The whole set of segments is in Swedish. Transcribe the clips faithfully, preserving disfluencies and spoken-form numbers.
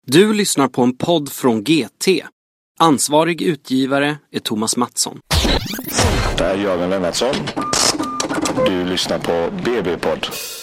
Du lyssnar på en podd från G T. Ansvarig utgivare är Thomas Mattsson. Det är Jörgen Lennartsson. Du lyssnar på B B-podd.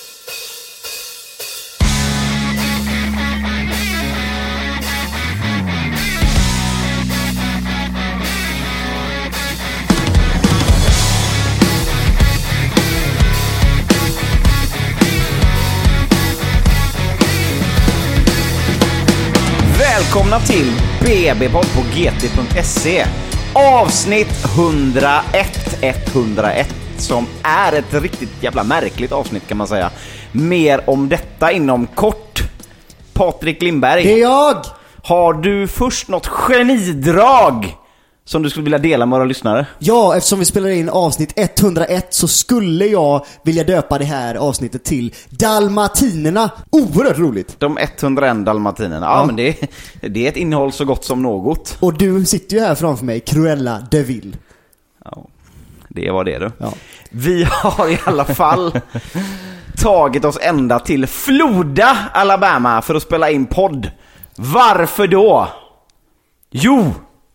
Välkomna till B B-podd på G T punkt se. Avsnitt hundraett, etthundraett, som är ett riktigt jävla märkligt avsnitt kan man säga. Mer om detta inom kort. Patrik Lindberg. Det är jag! Har du först något genidrag som du skulle vilja dela med våra lyssnare? Ja, eftersom vi spelar in avsnitt etthundraett så skulle jag vilja döpa det här avsnittet till Dalmatinerna. Oerhört roligt. De etthundraett dalmatinerna. Ja, Ja. men det, det är ett innehåll så gott som något. Och du sitter ju här framför mig, Cruella de Vil. Ja, det var det du. Ja. Vi har i alla fall tagit oss ända till Floda, Alabama för att spela in podd. Varför då? Jo,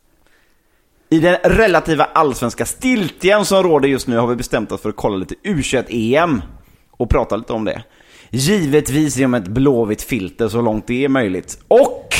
i den relativa allsvenska stiltjen som råder just nu har vi bestämt oss för att kolla lite U tjugoett E M och prata lite om det. Givetvis genom ett blåvitt filter så långt det är möjligt. Och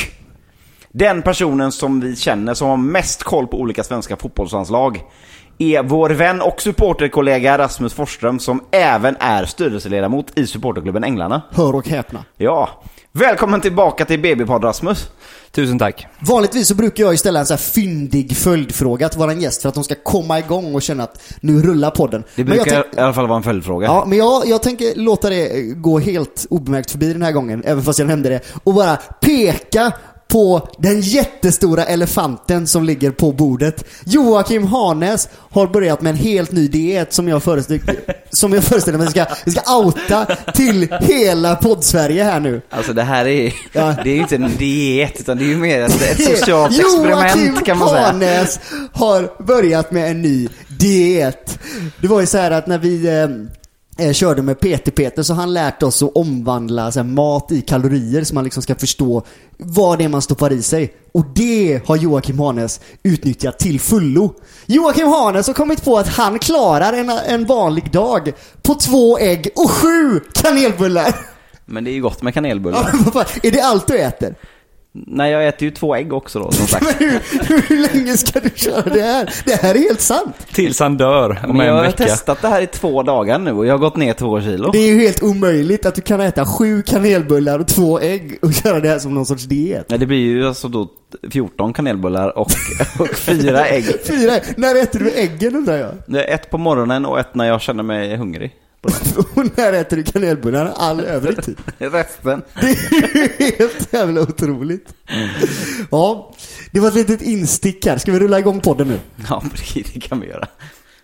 den personen som vi känner som har mest koll på olika svenska fotbollsanslag är vår vän och supporterkollega Rasmus Forsström, som även är styrelseledamot i supporterklubben Änglarna. Hör och häpna. Ja, välkommen tillbaka till B B-podd, Rasmus. Tusen tack. Vanligtvis så brukar jag ställa en så här fyndig följdfråga till våran gäst för att de ska komma igång och känna att nu rullar podden. Det Men jag brukar tänk- i alla fall vara en följdfråga. Ja, men jag, jag tänker låta det gå helt obemärkt förbi den här gången, även fast jag nämnde det, och bara peka på den jättestora elefanten som ligger på bordet. Joakim Hanes har börjat med en helt ny diet som jag föreställer, som jag föreställer mig ska, vi ska outa till hela poddsverige här nu. Alltså det här är, Ja. det är ju inte en diet utan det är ju mer ett, ett socialt experiment kan man säga. Joakim Hanes har börjat med en ny diet. Det var ju så här att när vi eh, eh, körde med Peter Peter så han lärt oss att omvandla så här, mat i kalorier så man liksom ska förstå vad det är man stoppar i sig. Och det har Joakim Hanes utnyttjat till fullo. Joakim Hanes har kommit på att han klarar en, en vanlig dag på två ägg och sju kanelbullar. Men det är ju gott med kanelbullar. Ja, men vad fan, är det allt du äter? Nej, jag äter ju två ägg också då, som sagt. Men hur, hur länge ska du köra det här? Det här är helt sant. Tills han dör om Men jag en har vecka. testat det här i två dagar nu och jag har gått ner två kilo. Det är ju helt omöjligt att du kan äta sju kanelbullar och två ägg och göra det här som någon sorts diet. Nej, det blir ju alltså då fjorton kanelbullar och, och fyra ägg. Fyra ägg. När äter du äggen undrar jag? Ett på morgonen och ett när jag känner mig hungrig. Och när äter du kanelbullarna? All övrig tid. Resten. Det är ju helt jävla otroligt. Ja, det var ett litet instick här. Ska vi rulla igång podden nu? Ja, det kan vi göra.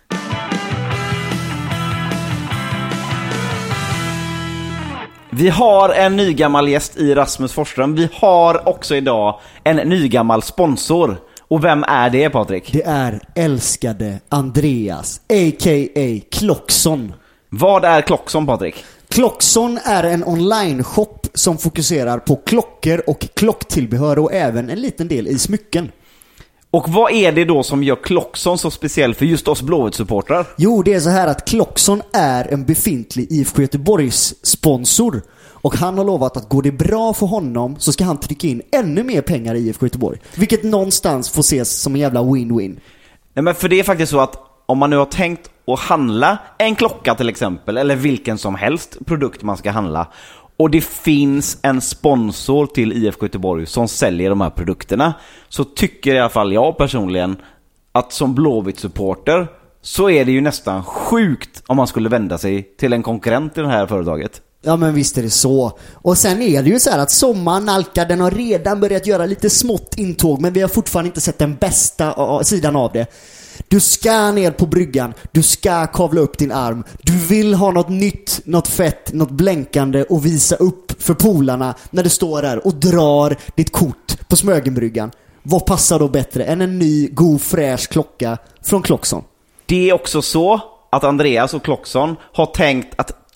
Vi har en nygammal gäst i Rasmus Forsström. Vi har också idag en nygammal sponsor. Och vem är det, Patrik? Det är älskade Andreas, a k a. Klockson. Vad är Klockson, Patrik? Klockson är en online-shop som fokuserar på klockor och klocktillbehör och även en liten del i smycken. Och vad är det då som gör Klockson så speciell för just oss Blåvitt-supportrar? Jo, det är så här att Klockson är en befintlig I F K Göteborgs sponsor. Och han har lovat att går det bra för honom så ska han trycka in ännu mer pengar i I F K Göteborg. Vilket någonstans får ses som en jävla win-win. Nej, men för det är faktiskt så att om man nu har tänkt att handla en klocka till exempel, eller vilken som helst produkt man ska handla, och det finns en sponsor till I F K Göteborg som säljer de här produkterna, så tycker i alla fall jag personligen att som Blåvitt-supporter så är det ju nästan sjukt om man skulle vända sig till en konkurrent i det här företaget. Ja, men visst är det så. Och sen är det ju så här att sommaren nalkar, den har redan börjat göra lite smått intåg, men vi har fortfarande inte sett den bästa sidan av det. Du ska ner på bryggan, du ska kavla upp din arm, du vill ha något nytt, något fett, något blänkande och visa upp för polarna när du står där och drar ditt kort på Smögenbryggan. Vad passar då bättre än en ny, god, fräsch klocka från Klockson? Det är också så att Andreas och Klockson har tänkt att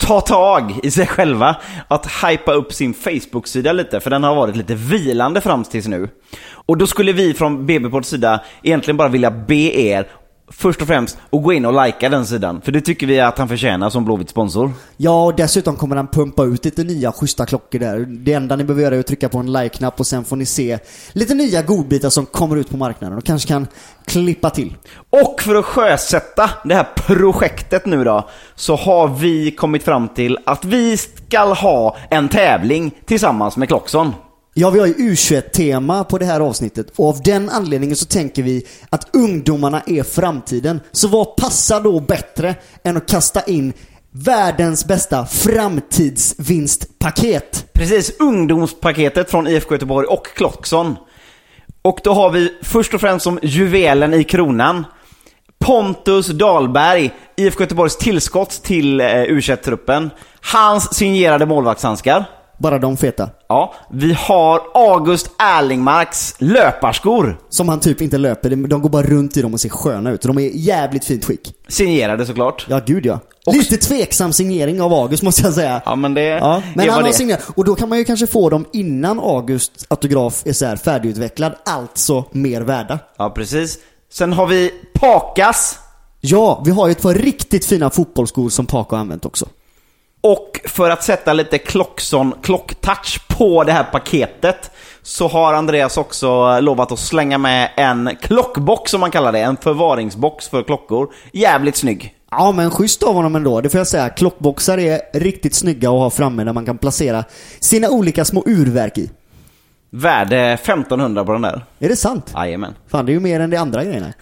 ta tag i sig själva, att hypa upp sin Facebook-sida lite, för den har varit lite vilande fram tills nu. Och då skulle vi från B B Pods sida egentligen bara vilja be er först och främst att gå in och likea den sidan, för det tycker vi att han förtjänar som Blåvitt sponsor. Ja, och dessutom kommer han pumpa ut lite nya schyssta klockor där. Det enda ni behöver göra är att trycka på en like-knapp och sen får ni se lite nya godbitar som kommer ut på marknaden och kanske kan klippa till. Och för att sjösätta det här projektet nu då, så har vi kommit fram till att vi ska ha en tävling tillsammans med Klockson. Ja, vi har ju U tjugoett-tema på det här avsnittet, och av den anledningen så tänker vi att ungdomarna är framtiden. Så vad passar då bättre än att kasta in världens bästa framtidsvinstpaket? Precis, ungdomspaketet från I F K Göteborg och Klockson. Och då har vi först och främst som juvelen i kronan Pontus Dahlberg, I F K Göteborgs tillskott till eh, U tjugoett-truppen. Hans signerade målvaktshandskar. Bara de feta. Ja, vi har August Erlingmarks löparskor. Som han typ inte löper, de går bara runt i dem och ser sköna ut. De är jävligt fint skick. Signerade såklart. Ja, gud ja. Och lite tveksam signering av August måste jag säga. Ja, men det, ja, men det han var har det. signerat. Och då kan man ju kanske få dem innan Augusts autograf är så här färdigutvecklad. Alltså mer värda. Ja, precis. Sen har vi Pakas. Ja, vi har ju ett par riktigt fina fotbollsskor som Paka har använt också. Och för att sätta lite Klockson klocktouch på det här paketet så har Andreas också lovat att slänga med en klockbox, som man kallar det. En förvaringsbox för klockor. Jävligt snygg. Ja, men schysst av honom ändå. Det får jag säga. Klockboxar är riktigt snygga att ha framme där man kan placera sina olika små urverk i. Värde femtonhundra på den där. Är det sant? Jajamän. Fan, det är ju mer än de andra grejerna.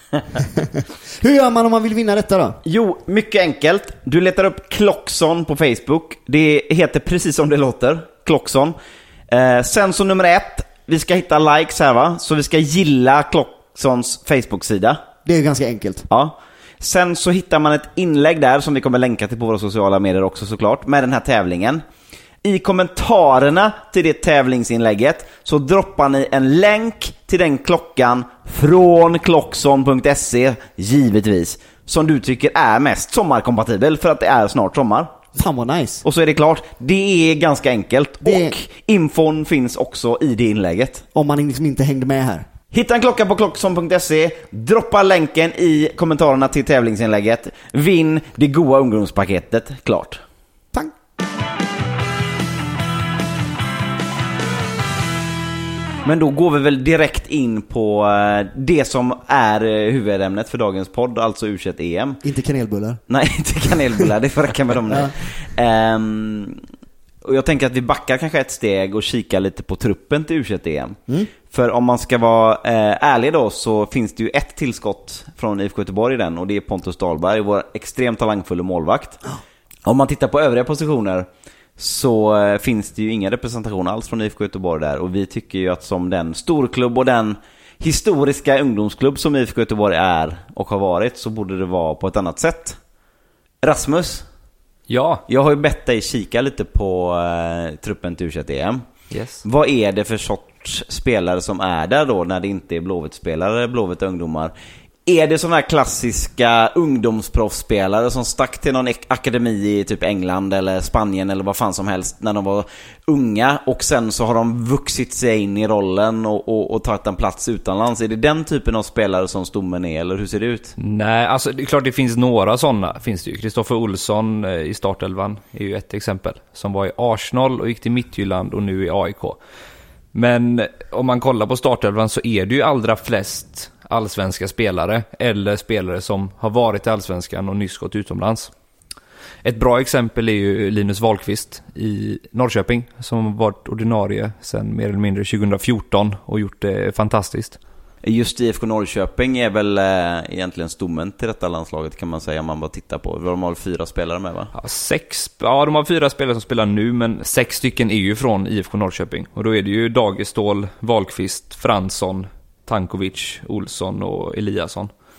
Hur gör man om man vill vinna detta då? Jo, mycket enkelt. Du letar upp Klockson på Facebook. Det heter precis som det låter, Klockson. eh, Sen så nummer ett, vi ska hitta likes här va. Så vi ska gilla Klocksons Facebook-sida. Det är ganska enkelt. Ja. Sen så hittar man ett inlägg där som vi kommer länka till på våra sociala medier också såklart, med den här tävlingen. I kommentarerna till det tävlingsinlägget så droppar ni en länk till den klockan från klockson punkt se, givetvis, som du tycker är mest sommarkompatibel, för att det är snart sommar. Fan vad nice. Och så är det klart, det är ganska enkelt. Det... Och infon finns också i det inlägget. Om man liksom inte hängde med här. Hitta en klocka på klockson punkt se, droppa länken i kommentarerna till tävlingsinlägget. Vinn det goda ungdomspaketet, klart. Pang. Men då går vi väl direkt in på det som är huvudämnet för dagens podd, alltså U tjugoett-E M. Inte kanelbullar. Nej, inte kanelbullar, det får räcka med dem nu. Ja. Um, och jag tänker att vi backar kanske ett steg och kikar lite på truppen till U tjugoett-E M. Mm. För om man ska vara eh, ärlig då, så finns det ju ett tillskott från I F K Göteborg i den, och det är Pontus Dahlberg, vår extremt talangfulla målvakt. Oh. Om man tittar på övriga positioner så eh, finns det ju ingen representation alls från I F K Göteborg där, och vi tycker ju att som den storklubb och den historiska ungdomsklubb som I F K Göteborg är och har varit, så borde det vara på ett annat sätt. Rasmus? Ja. Jag har ju bett dig kika lite på eh, truppen till U tjugoett-E M. Yes. Vad är det för sorts spelare som är där då när det inte är Blåvitt-spelare, Blåvitt ungdomar? Är det sådana här klassiska ungdomsproffsspelare som stack till någon ek- akademi i typ England eller Spanien eller vad fan som helst när de var unga, och sen så har de vuxit sig in i rollen och, och, och tagit en plats utomlands? Är det den typen av spelare som stommen är, eller hur ser det ut? Nej, alltså det är klart det finns några sådana. Finns det ju. Kristoffer Olsson eh, i startelvan är ju ett exempel. Som var i Arsenal och gick till Midtjylland och nu i A I K. Men om man kollar på startelvan så är det ju allra flest allsvenska spelare eller spelare som har varit i allsvenskan och nyss gått utomlands. Ett bra exempel är ju Linus Wahlqvist i Norrköping, som har varit ordinarie sedan mer eller mindre tjugo fjorton och gjort det fantastiskt. Just I F K Norrköping är väl eh, egentligen stommen till detta landslaget, kan man säga, om man bara tittar på. De har fyra spelare med, va? Ja, sex, ja, de har fyra spelare som spelar nu, men sex stycken är ju från I F K Norrköping. Och då är det ju Dagestål, Wahlqvist, Fransson, Tankovic, Olsson och Eliasson.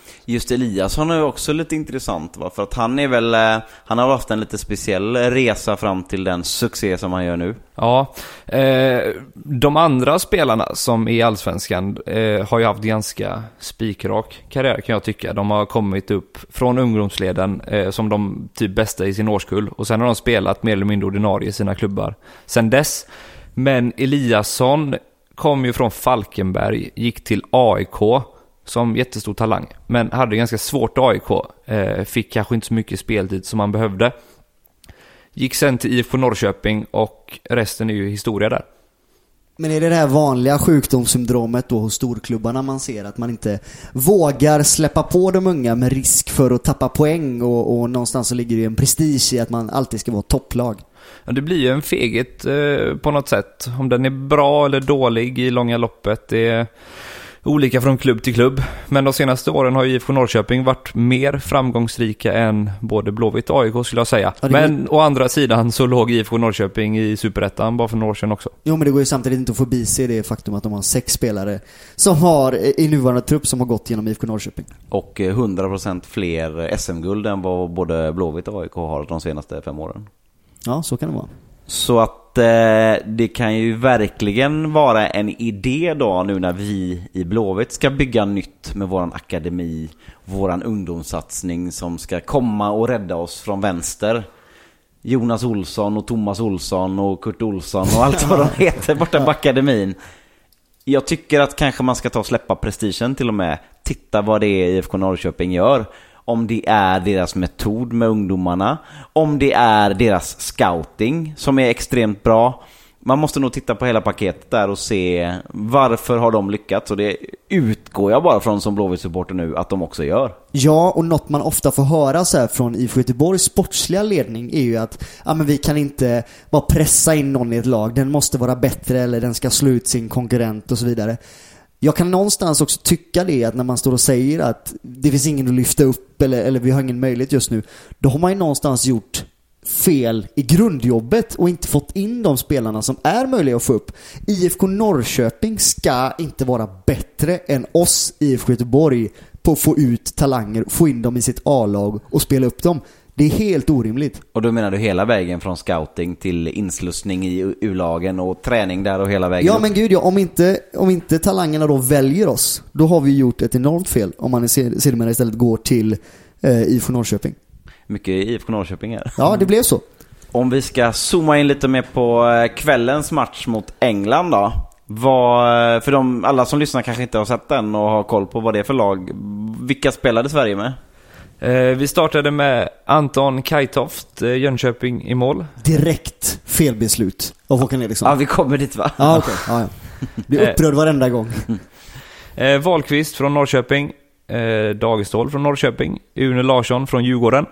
Just Eliasson är ju också lite intressant, va? För att han är väl, han har haft en lite speciell resa fram till den succé som han gör nu. Ja, eh, de andra spelarna som i Allsvenskan eh, har ju haft ganska spikrak karriär, kan jag tycka. De har kommit upp från ungdomsleden eh, som de typ bästa i sin årskull, och sen har de spelat mer eller mindre ordinarie i sina klubbar sen dess. Men Eliasson kom ju från Falkenberg, gick till A I K som jättestor talang, men hade ganska svårt A I K, eh, fick kanske inte så mycket speltid som han behövde. Gick sen till I F K Norrköping och resten är ju historia där. Men är det det här vanliga sjukdomssyndromet då hos storklubbarna man ser, att man inte vågar släppa på de unga med risk för att tappa poäng, och, och någonstans så ligger det en prestige i att man alltid ska vara topplag? Ja, det blir ju en feghet eh, på något sätt. Om den är bra eller dålig i långa loppet, det är olika från klubb till klubb. Men de senaste åren har ju I F K Norrköping varit mer framgångsrika än både Blåvitt och A I K, skulle jag säga. Ja, men går... å andra sidan så låg I F K Norrköping i Superettan bara för några år sedan också. Jo, men det går ju samtidigt inte att få bise det faktum att de har sex spelare som har i nuvarande trupp som har gått genom I F K Norrköping. Och hundra procent fler S M-guld än vad både Blåvitt och A I K har de senaste fem åren. Ja, så kan det vara. Så att eh, det kan ju verkligen vara en idé då, nu när vi i Blåvitt ska bygga nytt med våran akademi, våran ungdomssatsning som ska komma och rädda oss från vänster. Jonas Olsson och Thomas Olsson och Kurt Olsson och allt vad de heter borta på akademin. Jag tycker att kanske man ska ta och släppa prestigen till och med. Titta vad det är I F K Norrköping gör. Om det är deras metod med ungdomarna, om det är deras scouting som är extremt bra. Man måste nog titta på hela paketet där och se varför har de lyckats, och det utgår jag bara från som Blåvitt-supporter nu att de också gör. Ja, och något man ofta får höra så här från I F K Göteborgs sportsliga ledning är ju att ja, men vi kan inte bara pressa in någon i ett lag, den måste vara bättre eller den ska slå ut sin konkurrent och så vidare. Jag kan någonstans också tycka det, att när man står och säger att det finns ingen att lyfta upp eller, eller vi har ingen möjlighet just nu, då har man ju någonstans gjort fel i grundjobbet och inte fått in de spelarna som är möjliga att få upp. I F K Norrköping ska inte vara bättre än oss i I F K Göteborg på att få ut talanger, få in dem i sitt A-lag och spela upp dem. Det är helt orimligt. Och då menar du hela vägen från scouting till inslussning i U-lagen och träning där och hela vägen Ja, upp. men gud, ja, om, inte, om inte talangerna då väljer oss, då har vi gjort ett enormt fel om man sedermera istället går till eh, I F K Norrköping. Mycket I F K Norrköping är. Ja, det blev så. Om vi ska zooma in lite mer på kvällens match mot England då. Vad, för de, alla som lyssnar kanske inte har sett den och har koll på vad det är för lag. Vilka spelade Sverige med? Eh, vi startade med Anton Kajtoft, eh, Jönköping i mål. Direkt felbeslut av Håkan Eriksson. Ja, vi kommer dit, va? Ja, okej. Okay. Ja, ja. Du är upprörd varenda gång. Eh, Wahlqvist från Norrköping, eh, Dagestål från Norrköping, Une Larsson från Djurgården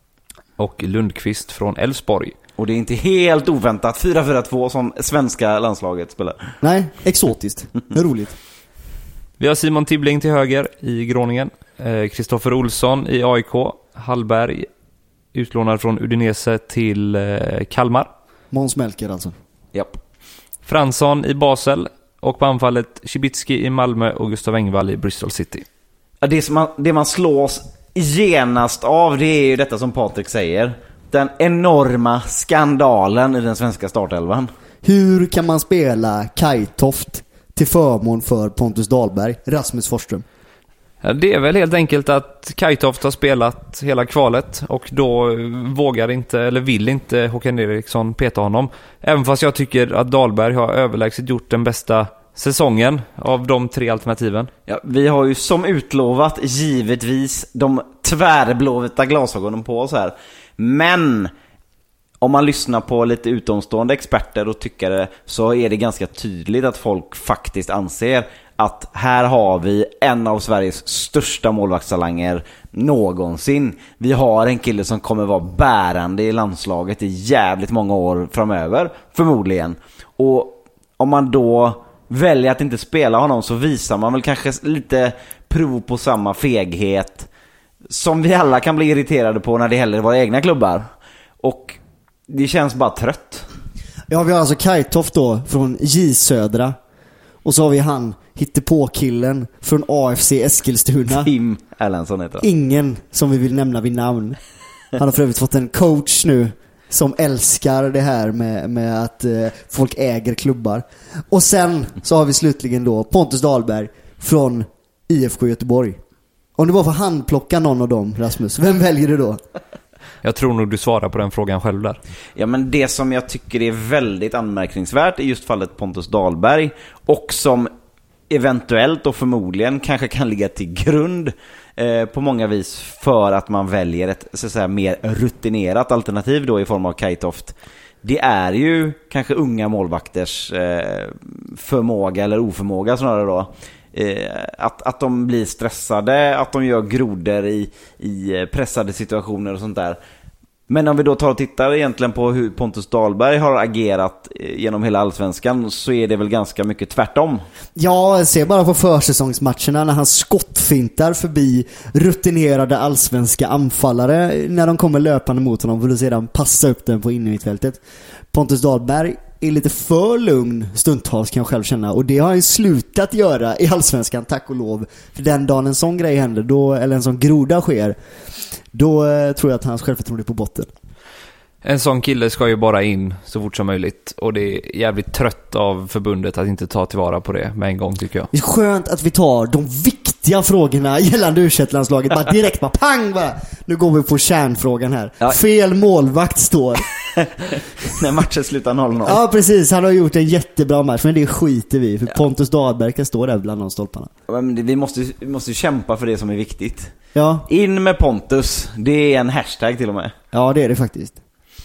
och Lundqvist från Elfsborg. Och det är inte helt oväntat fyra fyra två som svenska landslaget spelar. Nej, exotiskt. Det är roligt. Vi har Simon Tibbling till höger i Groningen, Kristoffer eh, Olsson i A I K, Hallberg utlånad från Udinese till eh, Kalmar. Måns Melker alltså. Japp. Fransson i Basel och på anfallet Cibicki i Malmö och Gustav Engvall i Bristol City. Ja, det, som man, det man slås genast av, det är ju detta som Patrik säger. Den enorma skandalen i den svenska startelvan. Hur kan man spela Kajtoft till förmån för Pontus Dahlberg, Rasmus Forsström? Ja, det är väl helt enkelt att Kajtoft har spelat hela kvalet och då vågar inte eller vill inte Håkan Eriksson peta honom. Även fast jag tycker att Dahlberg har överlägset gjort den bästa säsongen av de tre alternativen. Ja, vi har ju som utlovat givetvis de tvärblåvita glasögonen på oss här. Men om man lyssnar på lite utomstående experter och tyckare, så är det ganska tydligt att folk faktiskt anser att här har vi en av Sveriges största målvaktstalanger någonsin. Vi har en kille som kommer vara bärande i landslaget i jävligt många år framöver, förmodligen. Och om man då väljer att inte spela honom, så visar man väl kanske lite prov på samma feghet som vi alla kan bli irriterade på när det gäller våra egna klubbar. Och det känns bara trött. Ja, vi har alltså Kajtoft då från J Södra. Och så har vi han, hittepåkillen från A F C Eskilstuna. Tim Erlandsson heter han. Ingen som vi vill nämna vid namn. Han har för övrigt fått en coach nu som älskar det här med, med att eh, folk äger klubbar. Och sen så har vi slutligen då Pontus Dahlberg från I F K Göteborg. Om du bara får handplocka någon av dem, Rasmus, vem väljer du då? Jag tror nog du svarar på den frågan själv där. Ja, men det som jag tycker är väldigt anmärkningsvärt är just fallet Pontus Dahlberg, och som eventuellt och förmodligen kanske kan ligga till grund eh, på många vis för att man väljer ett så att säga mer rutinerat alternativ då i form av Kajtoft. Det är ju kanske unga målvakters eh, förmåga eller oförmåga snarare då. Eh, att, att de blir stressade, att de gör grodor i, i pressade situationer och sånt där. Men om vi då tar och tittar egentligen på hur Pontus Dahlberg har agerat genom hela allsvenskan, så är det väl ganska mycket tvärtom. Ja, se bara på försäsongsmatcherna när han skottfintar förbi rutinerade allsvenska anfallare när de kommer löpande mot honom för att sedan passa upp den på innermittfältet. Pontus Dahlberg är lite för lugn stundtals, kan jag själv känna, och det har han ju slutat göra i allsvenskan, tack och lov. För den dagen en sån grej händer då, eller en sån groda sker, då eh, tror jag att hans självförtroende är på botten. En sån kille ska ju bara in så fort som möjligt, och det är jävligt trött av förbundet att inte ta tillvara på det med en gång, tycker jag. Det är skönt att vi tar de viktiga frågorna gällande U tjugoett-landslaget bara direkt, bara pang bara. Nu går vi på kärnfrågan här. Ja. Fel målvakt står. När matchen slutar noll noll. Ja, precis. Han har gjort en jättebra match, men det skiter vi. För ja. Pontus Dahlberg kan stå där bland de stolparna. Men vi måste, vi måste kämpa för det som är viktigt. Ja. In med Pontus. Det är en hashtag till och med. Ja, det är det faktiskt.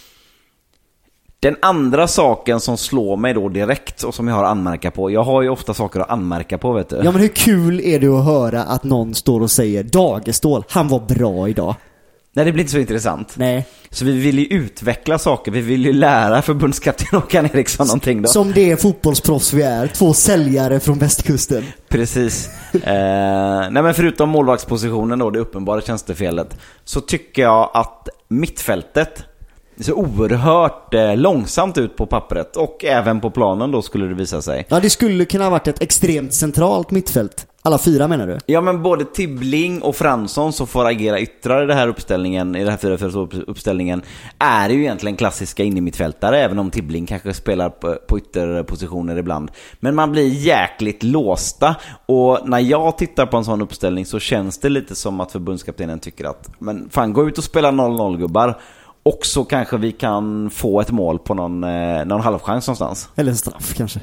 Den andra saken som slår mig då direkt och som jag har att anmärka på. Jag har ju ofta saker att anmärka på, vet du. Ja, men hur kul är det att höra att någon står och säger Dagestål, han var bra idag. Nej, det blir inte så intressant. Nej. Så vi vill ju utveckla saker. Vi vill ju lära förbundskapten Håkan Eriksson någonting då. Som det fotbollsproffs vi är. Två säljare från västkusten. Precis. eh, nej, men förutom målvaktspositionen då, det uppenbara tjänstefelet, så tycker jag att mittfältet så oerhört eh, långsamt ut på pappret, och även på planen då skulle det visa sig. Ja, det skulle kunna ha varit ett extremt centralt mittfält. Alla fyra, menar du? Ja, men både Tibbling och Fransson som får agera yttrare i den här uppställningen, i den här fyra fyra uppställningen, är ju egentligen klassiska in i mittfältare, även om Tibbling kanske spelar på, på ytterpositioner ibland. Men man blir jäkligt låsta, och när jag tittar på en sån uppställning så känns det lite som att förbundskaptenen tycker att men fan, gå ut och spela noll noll gubbar. Och så kanske vi kan få ett mål på någon, eh, någon halvchans någonstans. Eller en straff kanske.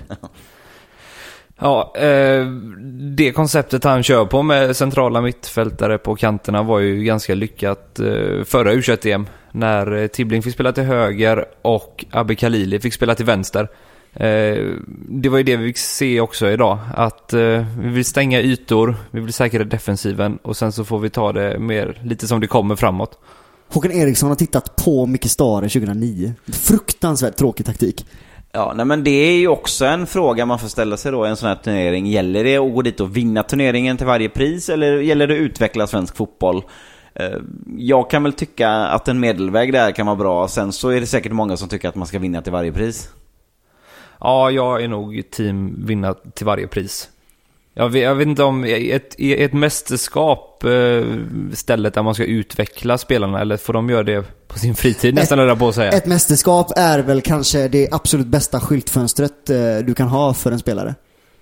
Ja, eh, det konceptet han kör på med centrala mittfältare på kanterna var ju ganska lyckat eh, förra U tjugoett-E M. När eh, Tibbling fick spela till höger och Abbe Khalili fick spela till vänster. Eh, det var ju det vi fick se också idag. Att eh, vi vill stänga ytor, vi vill säkra defensiven, och sen så får vi ta det mer lite som det kommer framåt. Håkan Eriksson har tittat på Micke Stare tjugohundranio. Fruktansvärt tråkig taktik. Ja, nej, men det är ju också en fråga man får ställa sig då i en sån här turnering. Gäller det att gå dit och vinna turneringen till varje pris, eller gäller det att utveckla svensk fotboll? Jag kan väl tycka att en medelväg där kan vara bra. Sen så är det säkert många som tycker att man ska vinna till varje pris. Ja, jag är nog team vinna till varje pris. Jag vet, jag vet inte om ett, ett mästerskap eh, stället där man ska utveckla spelarna, eller får de göra det på sin fritid nästan, eller på att säga. Ett mästerskap är väl kanske det absolut bästa skyltfönstret eh, du kan ha för en spelare.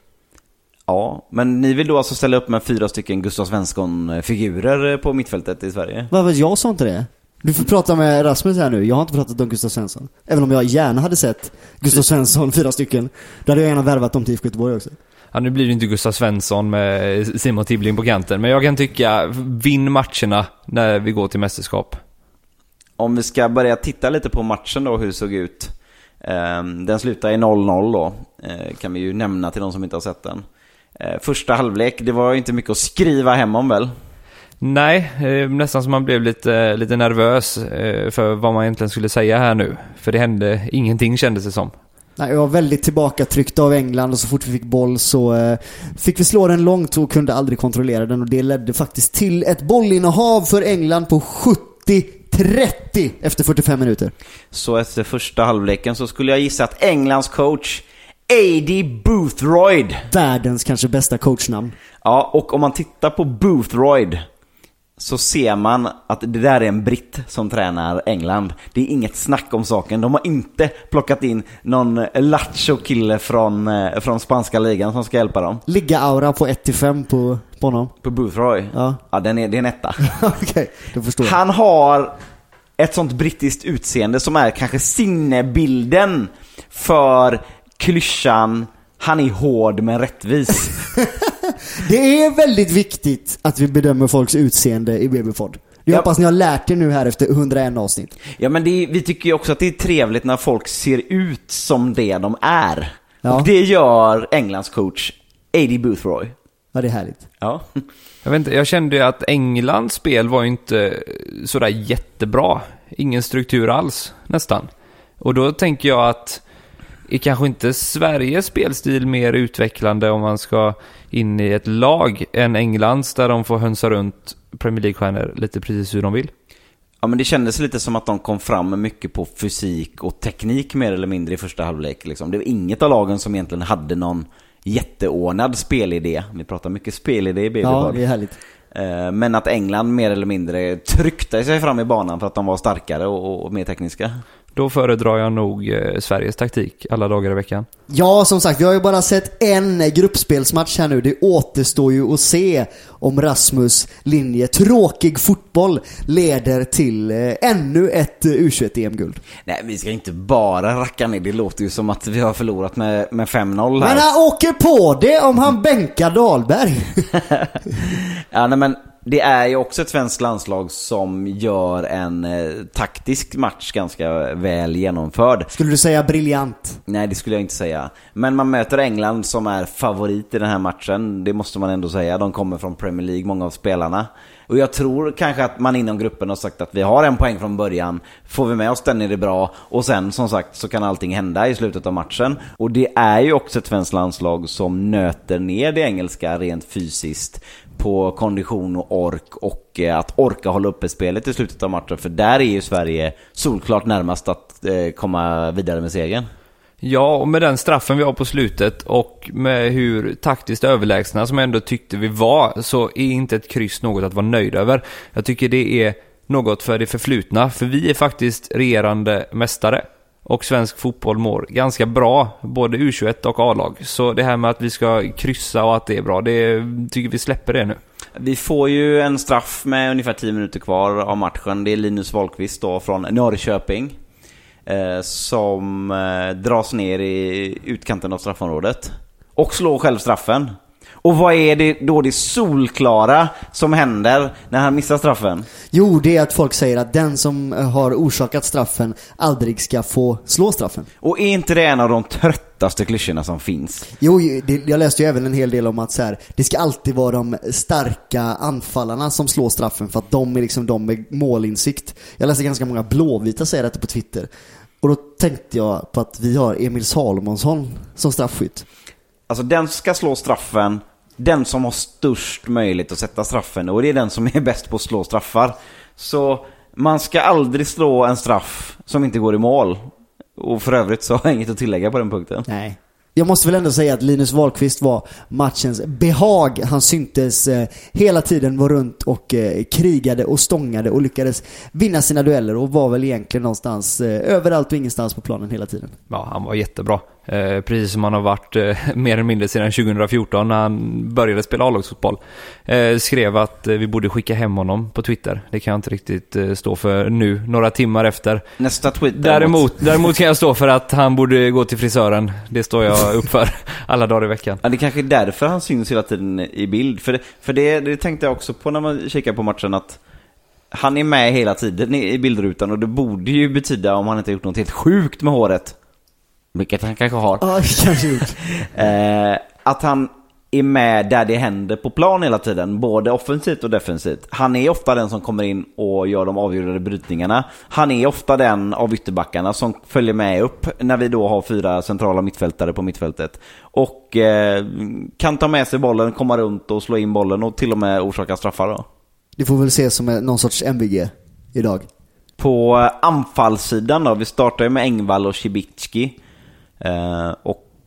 Ja, men ni vill då alltså ställa upp med fyra stycken Gustav Svensson-figurer på mittfältet i Sverige? Vad var jag sa inte det? Du får prata med Rasmus här nu. Jag har inte pratat om Gustav Svensson. Även om jag gärna hade sett Gustav Svensson, fyra stycken. Då hade jag gärna värvat dem till I F K Göteborg också. Ja, nu blir det inte Gustav Svensson med Simon Tibbling på kanten. Men jag kan tycka, vinn matcherna när vi går till mästerskap. Om vi ska börja titta lite på matchen då, hur det såg ut. Den slutar i noll noll då. Kan vi ju nämna till de som inte har sett den. Första halvlek, det var inte mycket att skriva hem om väl? Nej, nästan som man blev lite, lite nervös för vad man egentligen skulle säga här nu. För det hände ingenting, kändes det som. Nej, jag var väldigt tillbakatryckt av England, och så fort vi fick boll så eh, fick vi slå den långt och kunde aldrig kontrollera den, och det ledde faktiskt till ett bollinnehav för England på sjuttio trettio efter fyrtiofem minuter. Så efter första halvleken så skulle jag gissa att Englands coach A D Boothroyd. Världens kanske bästa coachnamn. Ja, och om man tittar på Boothroyd så ser man att det där är en britt som tränar England. Det är inget snack om saken. De har inte plockat in någon lacho-kille från, från spanska ligan som ska hjälpa dem. Ligga aura på ett till fem på, på honom. På Boothroyd? Ja. Ja, den är, det är en etta. Okej, okay, då förstår jag. Han har ett sånt brittiskt utseende som är kanske sinnebilden för klyschan han är hård men rättvis. Det är väldigt viktigt att vi bedömer folks utseende i B B-podd. Jag ja. hoppas ni har lärt er nu här efter hundraett avsnitt. Ja, men det är, vi tycker ju också att det är trevligt när folk ser ut som det de är. Ja. Och det gör Englands coach A D Boothroyd. Ja, det är härligt. Ja. Jag vet inte, jag kände ju att Englands spel var ju inte sådär jättebra. Ingen struktur alls, nästan. Och då tänker jag att är kanske inte Sveriges spelstil mer utvecklande om man ska in i ett lag än Englands där de får hönsa runt Premier League-stjärnor lite precis hur de vill? Ja, men det kändes lite som att de kom fram med mycket på fysik och teknik mer eller mindre i första halvlek. Liksom. Det var inget av lagen som egentligen hade någon jätteordnad spelidé. Vi pratar mycket spelidé i B B. Ja, det är härligt. Men att England mer eller mindre tryckte sig fram i banan för att de var starkare och, och mer tekniska. Då föredrar jag nog eh, Sveriges taktik alla dagar i veckan. Ja, som sagt, vi har ju bara sett en gruppspelsmatch här nu. Det återstår ju att se om Rasmus linje tråkig fotboll leder till eh, ännu ett eh, U tjugoett-E M-guld. Nej, vi ska inte bara racka ner. Det låter ju som att vi har förlorat med, med fem noll här. Men han åker på det om han bänkar Dahlberg. Ja, nej, men det är ju också ett svenskt landslag som gör en eh, taktisk match ganska väl genomförd. Skulle du säga briljant? Nej, det skulle jag inte säga. Men man möter England som är favorit i den här matchen. Det måste man ändå säga. De kommer från Premier League, många av spelarna. Och jag tror kanske att man inom gruppen har sagt att vi har en poäng från början. Får vi med oss den är det bra. Och sen som sagt så kan allting hända i slutet av matchen. Och det är ju också ett svenskt landslag som nöter ner det engelska rent fysiskt på kondition och ork och att orka hålla uppe spelet i slutet av matchen. För där är ju Sverige solklart närmast att eh, komma vidare med segern. Ja, och med den straffen vi har på slutet och med hur taktiskt överlägsna som jag ändå tyckte vi var, så är inte ett kryss något att vara nöjd över. Jag tycker det är något för det förflutna, för vi är faktiskt regerande mästare. Och svensk fotboll mår ganska bra, både U tjugoett och A-lag. Så det här med att vi ska kryssa och att det är bra, det tycker vi släpper det nu. Vi får ju en straff med ungefär tio minuter kvar av matchen. Det är Linus Wahlqvist då från Norrköping eh, som eh, dras ner i utkanten av straffområdet och slår själv straffen. Och vad är det då det solklara som händer när han missar straffen? Jo, det är att folk säger att den som har orsakat straffen aldrig ska få slå straffen. Och är inte det en av de tröttaste klyschorna som finns? Jo, det, jag läste ju även en hel del om att så här, det ska alltid vara de starka anfallarna som slår straffen för att de är liksom de med målinsikt. Jag läste ganska många blåvita säga detta på Twitter. Och då tänkte jag på att vi har Emil Salomonsson som straffskytt. Alltså den ska slå straffen, den som har störst möjlighet att sätta straffen, och det är den som är bäst på att slå straffar. Så man ska aldrig slå en straff som inte går i mål. Och för övrigt så har jag inget att tillägga på den punkten. Nej. Jag måste väl ändå säga att Linus Wahlqvist var matchens behag. Han syntes eh, hela tiden, var runt och eh, krigade och stångade och lyckades vinna sina dueller och var väl egentligen någonstans eh, överallt och ingenstans på planen hela tiden. Ja, han var jättebra. Eh, precis som han har varit eh, mer eller mindre sedan tjugo fjorton när han började spela A-lagsfotboll. Eh, skrev att eh, vi borde skicka hem honom på Twitter. Det kan jag inte riktigt eh, stå för nu, några timmar efter. Nästa tweet däremot, däremot kan jag stå för att han borde gå till frisören. Det står jag upp för alla dagar i veckan. Ja, det kanske är därför han syns hela tiden i bild. För det, för det, det tänkte jag också på när man kikar på matchen, att han är med hela tiden i bildrutan, och det borde ju betyda, om han inte gjort något helt sjukt med håret, vilket han kanske har, ja, kanske gjort. eh, att han är med där det händer på plan hela tiden, både offensivt och defensivt. Han är ofta den som kommer in och gör de avgörande brytningarna. Han är ofta den av ytterbackarna som följer med upp när vi då har fyra centrala mittfältare på mittfältet. Och eh, kan ta med sig bollen, komma runt och slå in bollen och till och med orsaka straffar då. Det får väl ses som någon sorts M V G idag. På anfallssidan då, vi startar ju med Engvall och Cibicki. Eh, och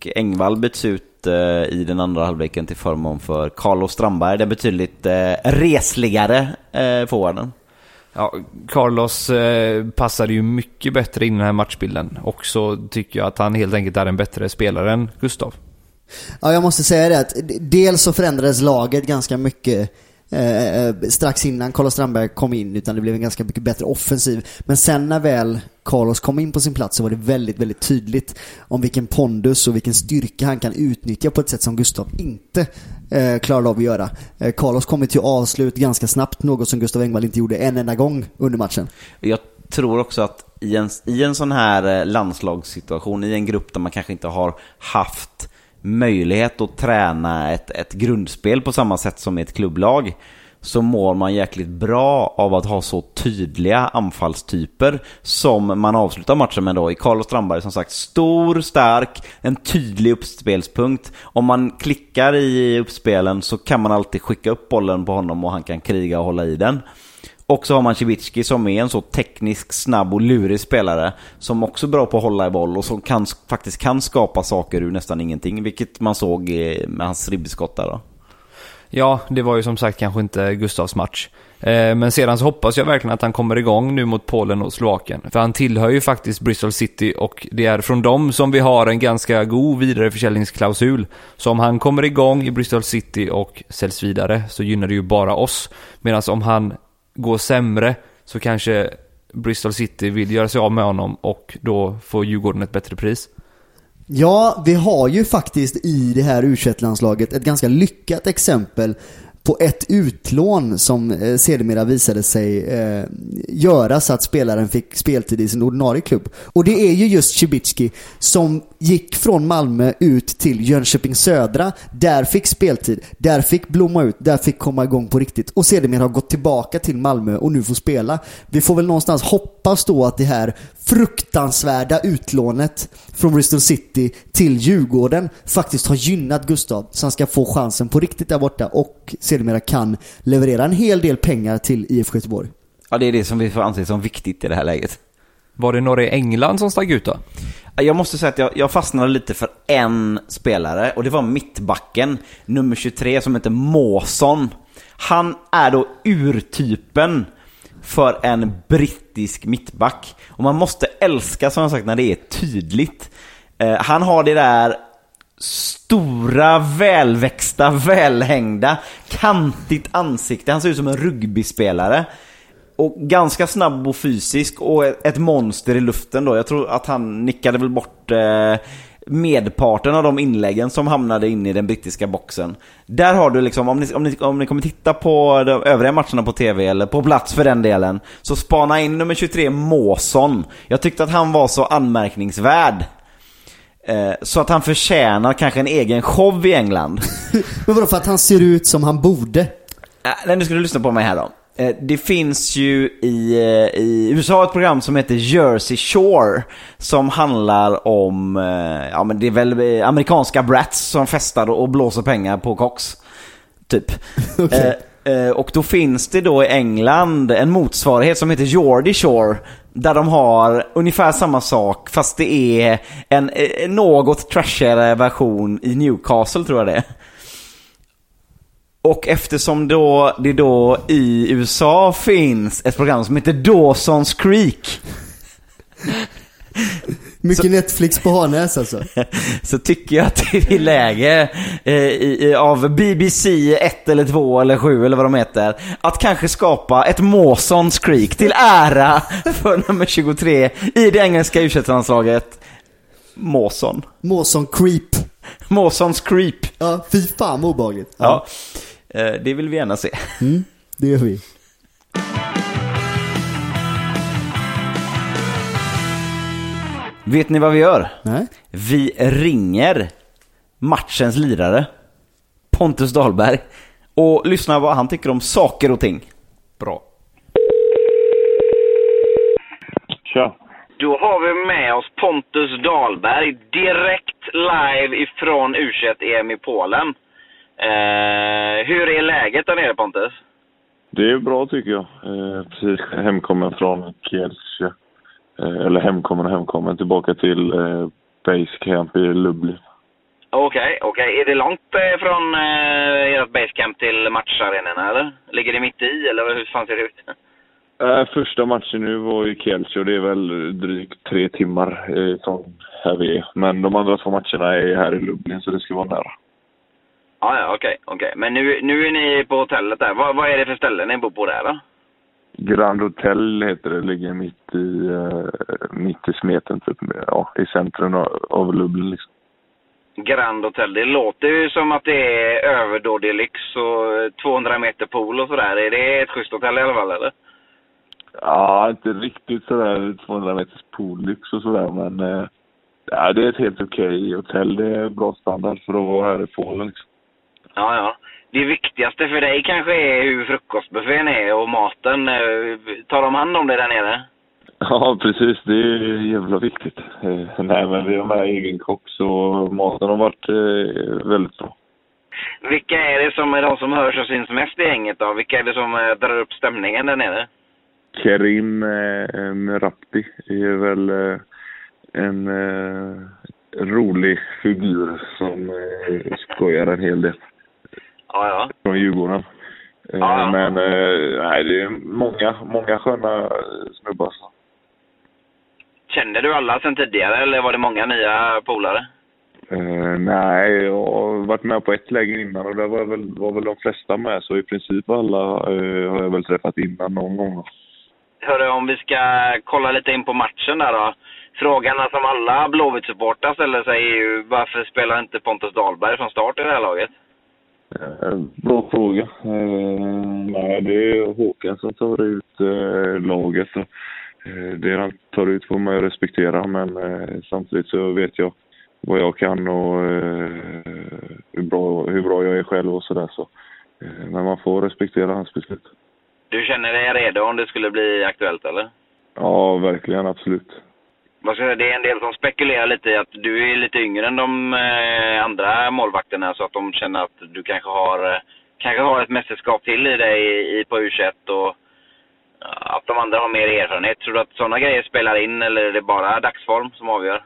och Engvall byts ut eh, i den andra halvleken till förmån för Carlos Strandberg. Det är betydligt eh, resligare eh, forwarden. Ja, Carlos eh, passade ju mycket bättre in i den här matchbilden. Och så tycker jag att han helt enkelt är en bättre spelare än Gustav. Ja, jag måste säga det att dels så förändrades laget ganska mycket eh, strax innan Carlos Strandberg kom in, utan det blev en ganska mycket bättre offensiv. Men sen när väl Carlos kom in på sin plats så var det väldigt, väldigt tydligt om vilken pondus och vilken styrka han kan utnyttja på ett sätt som Gustav inte eh, klarade av att göra. Eh, Carlos kom till avslut ganska snabbt, något som Gustav Engvall inte gjorde en enda gång under matchen. Jag tror också att i en, i en sån här landslagssituation, i en grupp där man kanske inte har haft möjlighet att träna ett, ett grundspel på samma sätt som i ett klubblag, så mår man jäkligt bra av att ha så tydliga anfallstyper som man avslutar matchen med då. I Carlos Strandberg som sagt, stor, stark, en tydlig uppspelspunkt. Om man klickar i uppspelen så kan man alltid skicka upp bollen på honom och han kan kriga och hålla i den. Och så har man Cibicki som är en så teknisk, snabb och lurig spelare som också är bra på att hålla i boll och som kan, faktiskt kan skapa saker ur nästan ingenting, vilket man såg med hans ribbskott där då. Ja, det var ju som sagt kanske inte Gustavs match. Eh, men sedan så hoppas jag verkligen att han kommer igång nu mot Polen och Slovakien. För han tillhör ju faktiskt Bristol City och det är från dem som vi har en ganska god vidareförsäljningsklausul. Så om han kommer igång i Bristol City och säljs vidare så gynnar det ju bara oss. Medan om han går sämre så kanske Bristol City vill göra sig av med honom och då får Djurgården ett bättre pris. Ja, vi har ju faktiskt i det här U tjugoett-landslaget ett ganska lyckat exempel på ett utlån som eh, sedermera visade sig eh, göra så att spelaren fick speltid i sin ordinarie klubb. Och det är ju just Cibicki som gick från Malmö ut till Jönköping Södra. Där fick speltid, där fick blomma ut, där fick komma igång på riktigt. Och sedermera har gått tillbaka till Malmö och nu får spela. Vi får väl någonstans hoppas då att det här fruktansvärda utlånet från Bristol City till Djurgården faktiskt har gynnat Gustav så han ska få chansen på riktigt där borta och sedermera kan leverera en hel del pengar till I F K Göteborg. Ja, det är det som vi får anse som viktigt i det här läget. Var det några i England som stack ut då? Jag måste säga att jag, jag fastnade lite för en spelare och det var mittbacken nummer tjugotre som heter Mawson. Han är då urtypen för en brittisk mittback. Och man måste älska, som jag sagt, när det är tydligt. Eh, han har det där stora, välväxta, välhängda, kantigt ansikte. Han ser ut som en rugbyspelare. Och ganska snabb och fysisk och ett monster i luften då. Jag tror att han nickade väl bort eh, medparten av de inläggen som hamnade in i den brittiska boxen. Där har du liksom, om ni, om ni, om ni kommer titta på de övriga matcherna på tv eller på plats för den delen, så spana in nummer tjugotre Mawson. Jag tyckte att han var så anmärkningsvärd. Eh, så att han förtjänar kanske en egen show i England. Men vadå, för att han ser ut som han borde? Äh, nu ska du lyssna på mig här då. Det finns ju i, i U S A ett program som heter Jersey Shore som handlar om, ja men det är väl amerikanska brats som festar och blåser pengar på koks typ. Okay. Eh, och då finns det då i England en motsvarighet som heter Geordie Shore där de har ungefär samma sak fast det är en, en något trashigare version i Newcastle, tror jag det är. Och eftersom då det då i U S A finns ett program som heter Dawson's Creek. Mycket så, Netflix på Hanäs alltså. Så tycker jag att det är läge eh, i, av B B C ett eller två eller sju eller vad de heter att kanske skapa ett Dawson's Creek till ära för nummer tjugotre i det engelska U tjugoett-landslaget. Mawson. Mawson Creep. Mawson's Creep. Ja, fy fan vad obehagligt. Ja. ja, det vill vi gärna se. Mm, det gör vi. Vet ni vad vi gör? Nej. Vi ringer matchens lirare Pontus Dahlberg och lyssnar vad han tycker om saker och ting. Bra. Tja. Då har vi med oss Pontus Dahlberg direkt live ifrån U tjugoett-E M i Polen. Eh, hur är läget där nere, Pontus? Det är bra tycker jag. Eh, precis hemkommen från Kielce. Eh, eller hemkommen och hemkommen tillbaka till eh, Base Camp i Lublin. Okej, okay, okej. Okay. Är det långt eh, från eh, ert basecamp till matcharenorna eller? Ligger det mitt i eller hur fan ser det ut? Äh, första matchen nu var i Kielce och det är väl drygt tre timmar eh, från här vi är. Men de andra två matcherna är här i Lublin så det ska vara nära. Ah, ja, okej, okay, okej. Okay. Men nu, nu är ni på hotellet där. Vad, vad är det för ställe ni bor på där då? Grand Hotel heter det, ligger mitt i, uh, mitt i smeten typ, ja, i centrum av, av Lublin liksom. Grand Hotel, det låter ju som att det är överdådig lyx och tvåhundra meter pool och sådär. Är det ett schysst hotell i alla fall eller? Ja, inte riktigt sådär tvåhundra meters poollyx och sådär, men uh, ja, det är ett helt okej hotell. Det är bra standard för att vara här i Polen liksom. Ja, ja. Det viktigaste för dig kanske är hur frukostbuffén är och maten. Tar de hand om det där nere? Ja, precis. Det är jävla viktigt. Eh, nej, men vi har med egen kock så maten har varit eh, väldigt bra. Vilka är det som är de som hörs och syns mest i gänget då? Vilka är det som eh, drar upp stämningen där nere? Kerim eh, Merabti är väl eh, en eh, rolig figur som eh, skojar en hel del. Ja, ja. Från Djurgården. Eh, ja, ja. Men eh, nej, det är många, många sköna snubbar. Kände du alla sedan tidigare eller var det många nya polare? Uh, nej, jag har varit med på ett läge innan och där var väl, var väl de flesta med. Så i princip alla uh, har jag väl träffat innan någon gång. Hörru, om vi ska kolla lite in på matchen där då. Frågan som alla Blåvitt-supportrar ställer sig är ju varför spelar inte Pontus Dahlberg från start i det här laget? Uh, bra fråga. Uh, nej, det är Håkan som tar ut uh, laget. Och, uh, det han tar ut får man ju respektera, men uh, samtidigt så vet jag vad jag kan och uh, hur, bra, hur bra jag är själv och sådär. Så, uh, men man får respektera hans beslut. Du känner dig redo om det skulle bli aktuellt, eller? Ja, verkligen, absolut. Det är en del som spekulerar lite i att du är lite yngre än de eh, andra målvakterna så att de känner att du kanske har, eh, kanske har ett mästerskap till i dig i, på U tjugoett och uh, att de andra har mer erfarenhet. Tror du att sådana grejer spelar in eller är det bara dagsform som avgör?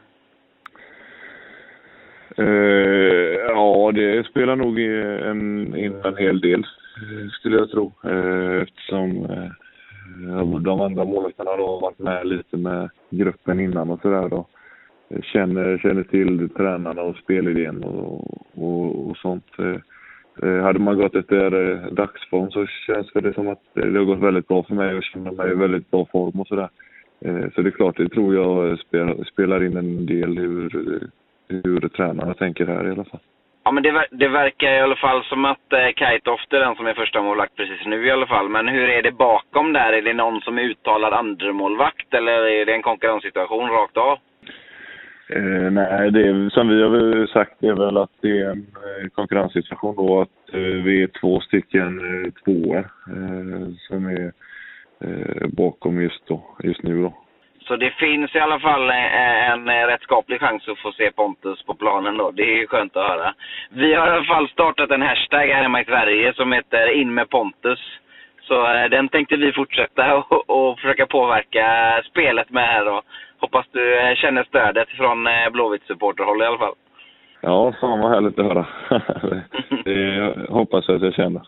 Uh, ja, det spelar nog en, in en hel del skulle jag tro. Uh, eftersom... Uh, de andra målvakterna har varit med lite med gruppen innan och sådär då. Känner, känner till tränarna och spelidén och, och, och sånt. Eh, hade man gått efter eh, dagsform så känns det som att det har gått väldigt bra för mig och känner mig i väldigt bra form och sådär. Eh, så det är klart, det tror jag spelar, spelar in en del hur, hur tränarna tänker här i alla fall. Ja, men det, det verkar i alla fall som att eh, Kajtoft är den som är första målvakt precis nu i alla fall. Men hur är det bakom där? Är det någon som är uttalad andra målvakt eller är det en konkurrenssituation rakt av? Eh, nej, det är, som vi har sagt är väl att det är en eh, konkurrenssituation då. Att eh, vi är två stycken eh, tvåor eh, som är eh, bakom just, då, just nu då. Så det finns i alla fall en, en rätt skaplig chans att få se Pontus på planen då. Det är ju skönt att höra. Vi har i alla fall startat en hashtag här hemma i Sverige som heter In med Pontus. Så eh, den tänkte vi fortsätta och, och försöka påverka spelet med här då. Hoppas du eh, känner stödet från eh, Blåvitt-supporterhåll i alla fall. Ja, fan vad härligt att höra. Det hoppas jag att jag känner.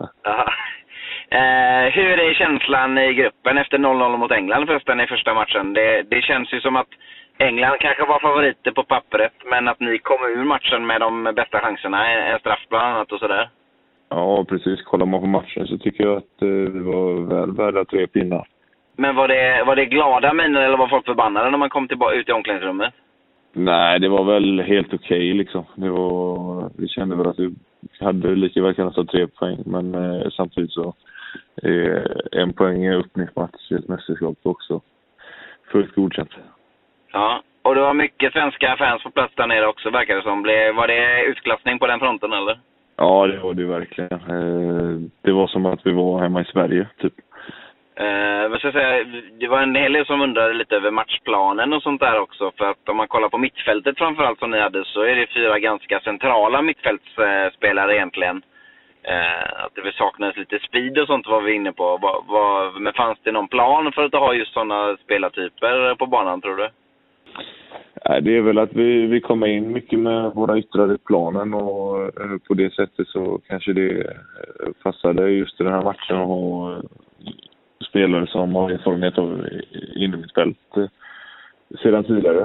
Eh, hur är känslan i gruppen efter noll noll mot England förresten i första matchen? Det, det känns ju som att England kanske var favoriter på pappret, men att ni kom ur matchen med de bästa chanserna, en straff bland annat och sådär. Ja, precis. Kollar man på matchen så tycker jag att eh, vi var väl värda tre pinnar. Men var det, var det glada miner eller var folk förbannade när man kom tillbaka ut i omklädningsrummet? Nej, det var väl helt okej okay, liksom. Det var, vi kände väl att vi hade lika väl kunnat ta tre poäng, men eh, samtidigt så eh, en poäng i öppningsmatch i ett mästerskap också fullt godkänt. Ja, och det var mycket svenska fans på plats där nere också, verkar det som. Var det utklassning på den fronten eller? Ja, det var det verkligen. Eh, det var som att vi var hemma i Sverige, typ. Eh, vad ska jag säga, det var en hel del som undrade lite över matchplanen och sånt där också. För att om man kollar på mittfältet framförallt som ni hade så är det fyra ganska centrala mittfältsspelare egentligen. Eh, att det saknades lite speed och sånt var vi inne på. Va, va, men fanns det någon plan för att ha just sådana spelartyper på banan tror du? Det är väl att vi, vi kommer in mycket med våra yttrade planen och på det sättet så kanske det passade just i den här matchen att ha spelare som har erfarenhet av inom mitt fält sedan tidigare.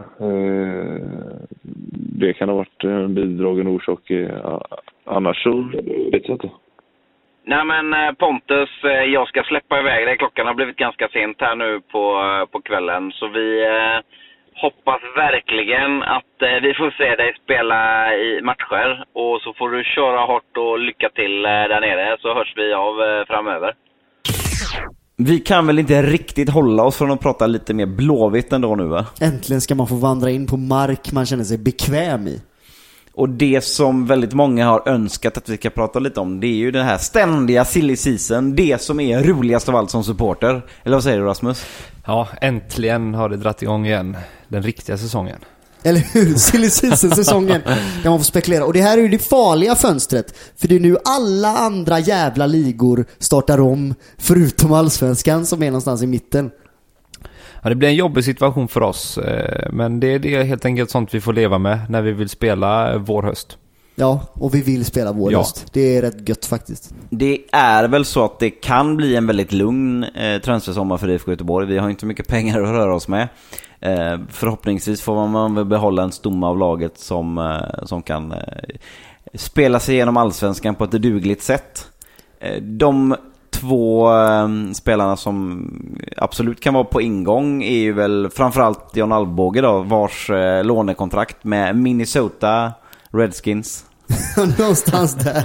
Det kan ha varit en bidragande orsak, annars så vet jag inte. Nej men Pontus, jag ska släppa iväg dig. Klockan har blivit ganska sent här nu på, på kvällen. Så vi eh, hoppas verkligen att eh, vi får se dig spela i matcher. Och så får du köra hårt och lycka till eh, där nere, så hörs vi av eh, framöver. Vi kan väl inte riktigt hålla oss från att prata lite mer Blåvitt ändå nu, va? Äntligen ska man få vandra in på mark man känner sig bekväm i. Och det som väldigt många har önskat att vi ska prata lite om, det är ju den här ständiga silly season. Det som är roligast av allt som supporter. Eller vad säger du, Rasmus? Ja, äntligen har det dratt igång igen. Den riktiga säsongen. Eller hur? Silly season-säsongen där man får spekulera. Och det här är ju det farliga fönstret. För det är nu alla andra jävla ligor startar om, förutom Allsvenskan som är någonstans i mitten. Ja, det blir en jobbig situation för oss, men det är det helt enkelt sånt vi får leva med när vi vill spela vår höst. Ja, och vi vill spela vår ja. höst. Det är rätt gött faktiskt. Det är väl så att det kan bli en väldigt lugn eh, transfersommar för I F K Göteborg. Vi har inte mycket pengar att röra oss med. Eh, förhoppningsvis får man väl behålla en stomme av laget som, eh, som kan eh, spela sig igenom Allsvenskan på ett dugligt sätt. Eh, de två eh, spelarna som absolut kan vara på ingång är ju väl framförallt John Alvbåge då, vars eh, lånekontrakt med Minnesota Redskins någonstans där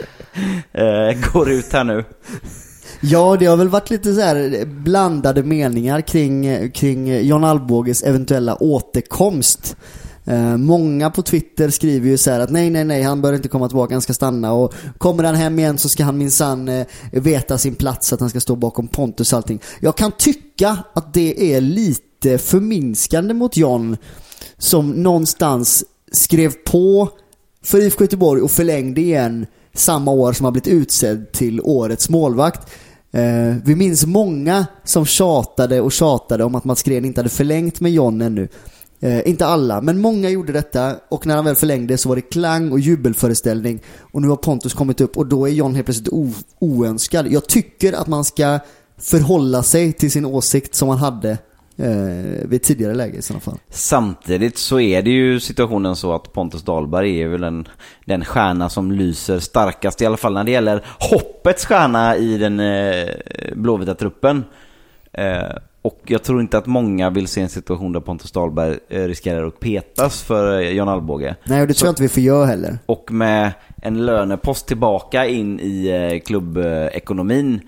eh, går ut här nu. Ja, det har väl varit lite så här blandade meningar kring, kring John Alvbåges eventuella återkomst. Eh, många på Twitter skriver ju så här att nej, nej, nej, han bör inte komma tillbaka, han ska stanna. Och kommer han hem igen så ska han minsann eh, veta sin plats, att han ska stå bakom Pontus och allting. Jag kan tycka att det är lite förminskande mot John, som någonstans skrev på för I F K Göteborg och förlängde igen samma år som har blivit utsedd till årets målvakt. Eh, vi minns många som tjatade och tjatade om att Mats Gren inte hade förlängt med John ännu. Eh, inte alla, men många gjorde detta, och när han väl förlängde så var det klang och jubelföreställning, och nu har Pontus kommit upp och då är John helt plötsligt o- oönskad. Jag tycker att man ska förhålla sig till sin åsikt som man hade Eh, vid tidigare läge i sådana fall. Samtidigt så är det ju situationen så att Pontus Dahlberg är väl en, den stjärna som lyser starkast, i alla fall när det gäller hoppets stjärna i den eh, blåvita truppen. Eh, och jag tror inte att många vill se en situation där Pontus Dahlberg eh, riskerar att petas för eh, John Alvbåge. Nej, och det tror jag inte vi får göra heller. Och med en lönepost tillbaka in i eh, klubbekonomin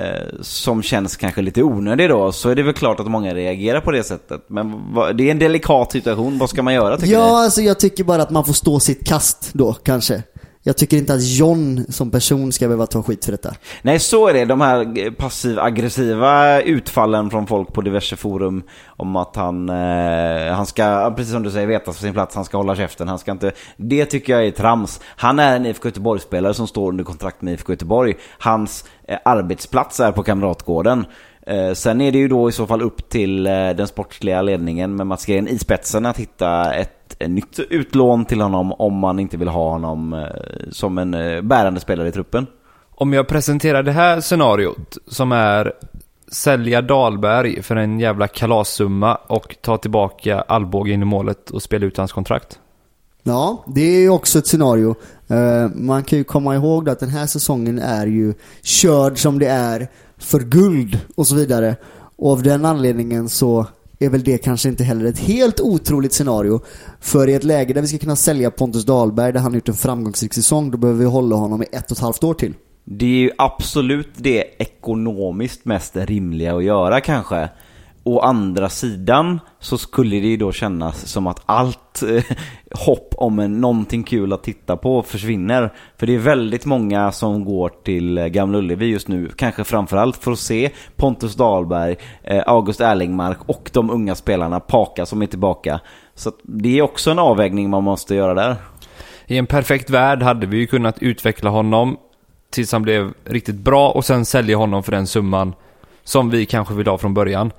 som känns kanske lite onödig då, så är det väl klart att många reagerar på det sättet. Men det är en delikat situation, vad ska man göra, tycker Ja, ni? alltså jag tycker bara att man får stå sitt kast då, kanske. Jag tycker inte att John som person ska behöva ta skit för detta. Nej, så är det. De här passiv-aggressiva utfallen från folk på diverse forum om att han, eh, han ska, precis som du säger, veta för sin plats, han ska hålla käften, han ska inte. Det tycker jag är trams. Han är en I F K Göteborg-spelare som står under kontrakt med I F K Göteborg. Hans eh, arbetsplats är på Kamratgården. Eh, sen är det ju då i så fall upp till eh, den sportsliga ledningen med Mats Gren i spetsen att hitta ett en nytt utlån till honom om man inte vill ha honom eh, som en eh, bärande spelare i truppen. Om jag presenterar det här scenariot som är sälja Dahlberg för en jävla kalassumma och ta tillbaka Alvbåge in i målet och spela ut hans kontrakt. Ja, det är ju också ett scenario. Uh, man kan ju komma ihåg att den här säsongen är ju körd som det är för guld och så vidare. Och av den anledningen så är väl det kanske inte heller ett helt otroligt scenario. För i ett läge där vi ska kunna sälja Pontus Dahlberg, där han gjort en framgångsrik säsong, då behöver vi hålla honom i ett och ett halvt år till. Det är ju absolut det ekonomiskt mest rimliga att göra kanske. Å andra sidan så skulle det ju då kännas som att allt eh, hopp om en, någonting kul att titta på försvinner. För det är väldigt många som går till Gamla Ullevi just nu, kanske framförallt för att se Pontus Dahlberg, eh, August Erlingmark och de unga spelarna Paka som är tillbaka. Så det är också en avvägning man måste göra där. I en perfekt värld hade vi ju kunnat utveckla honom tills han blev riktigt bra och sen sälja honom för den summan som vi kanske vill ha från början.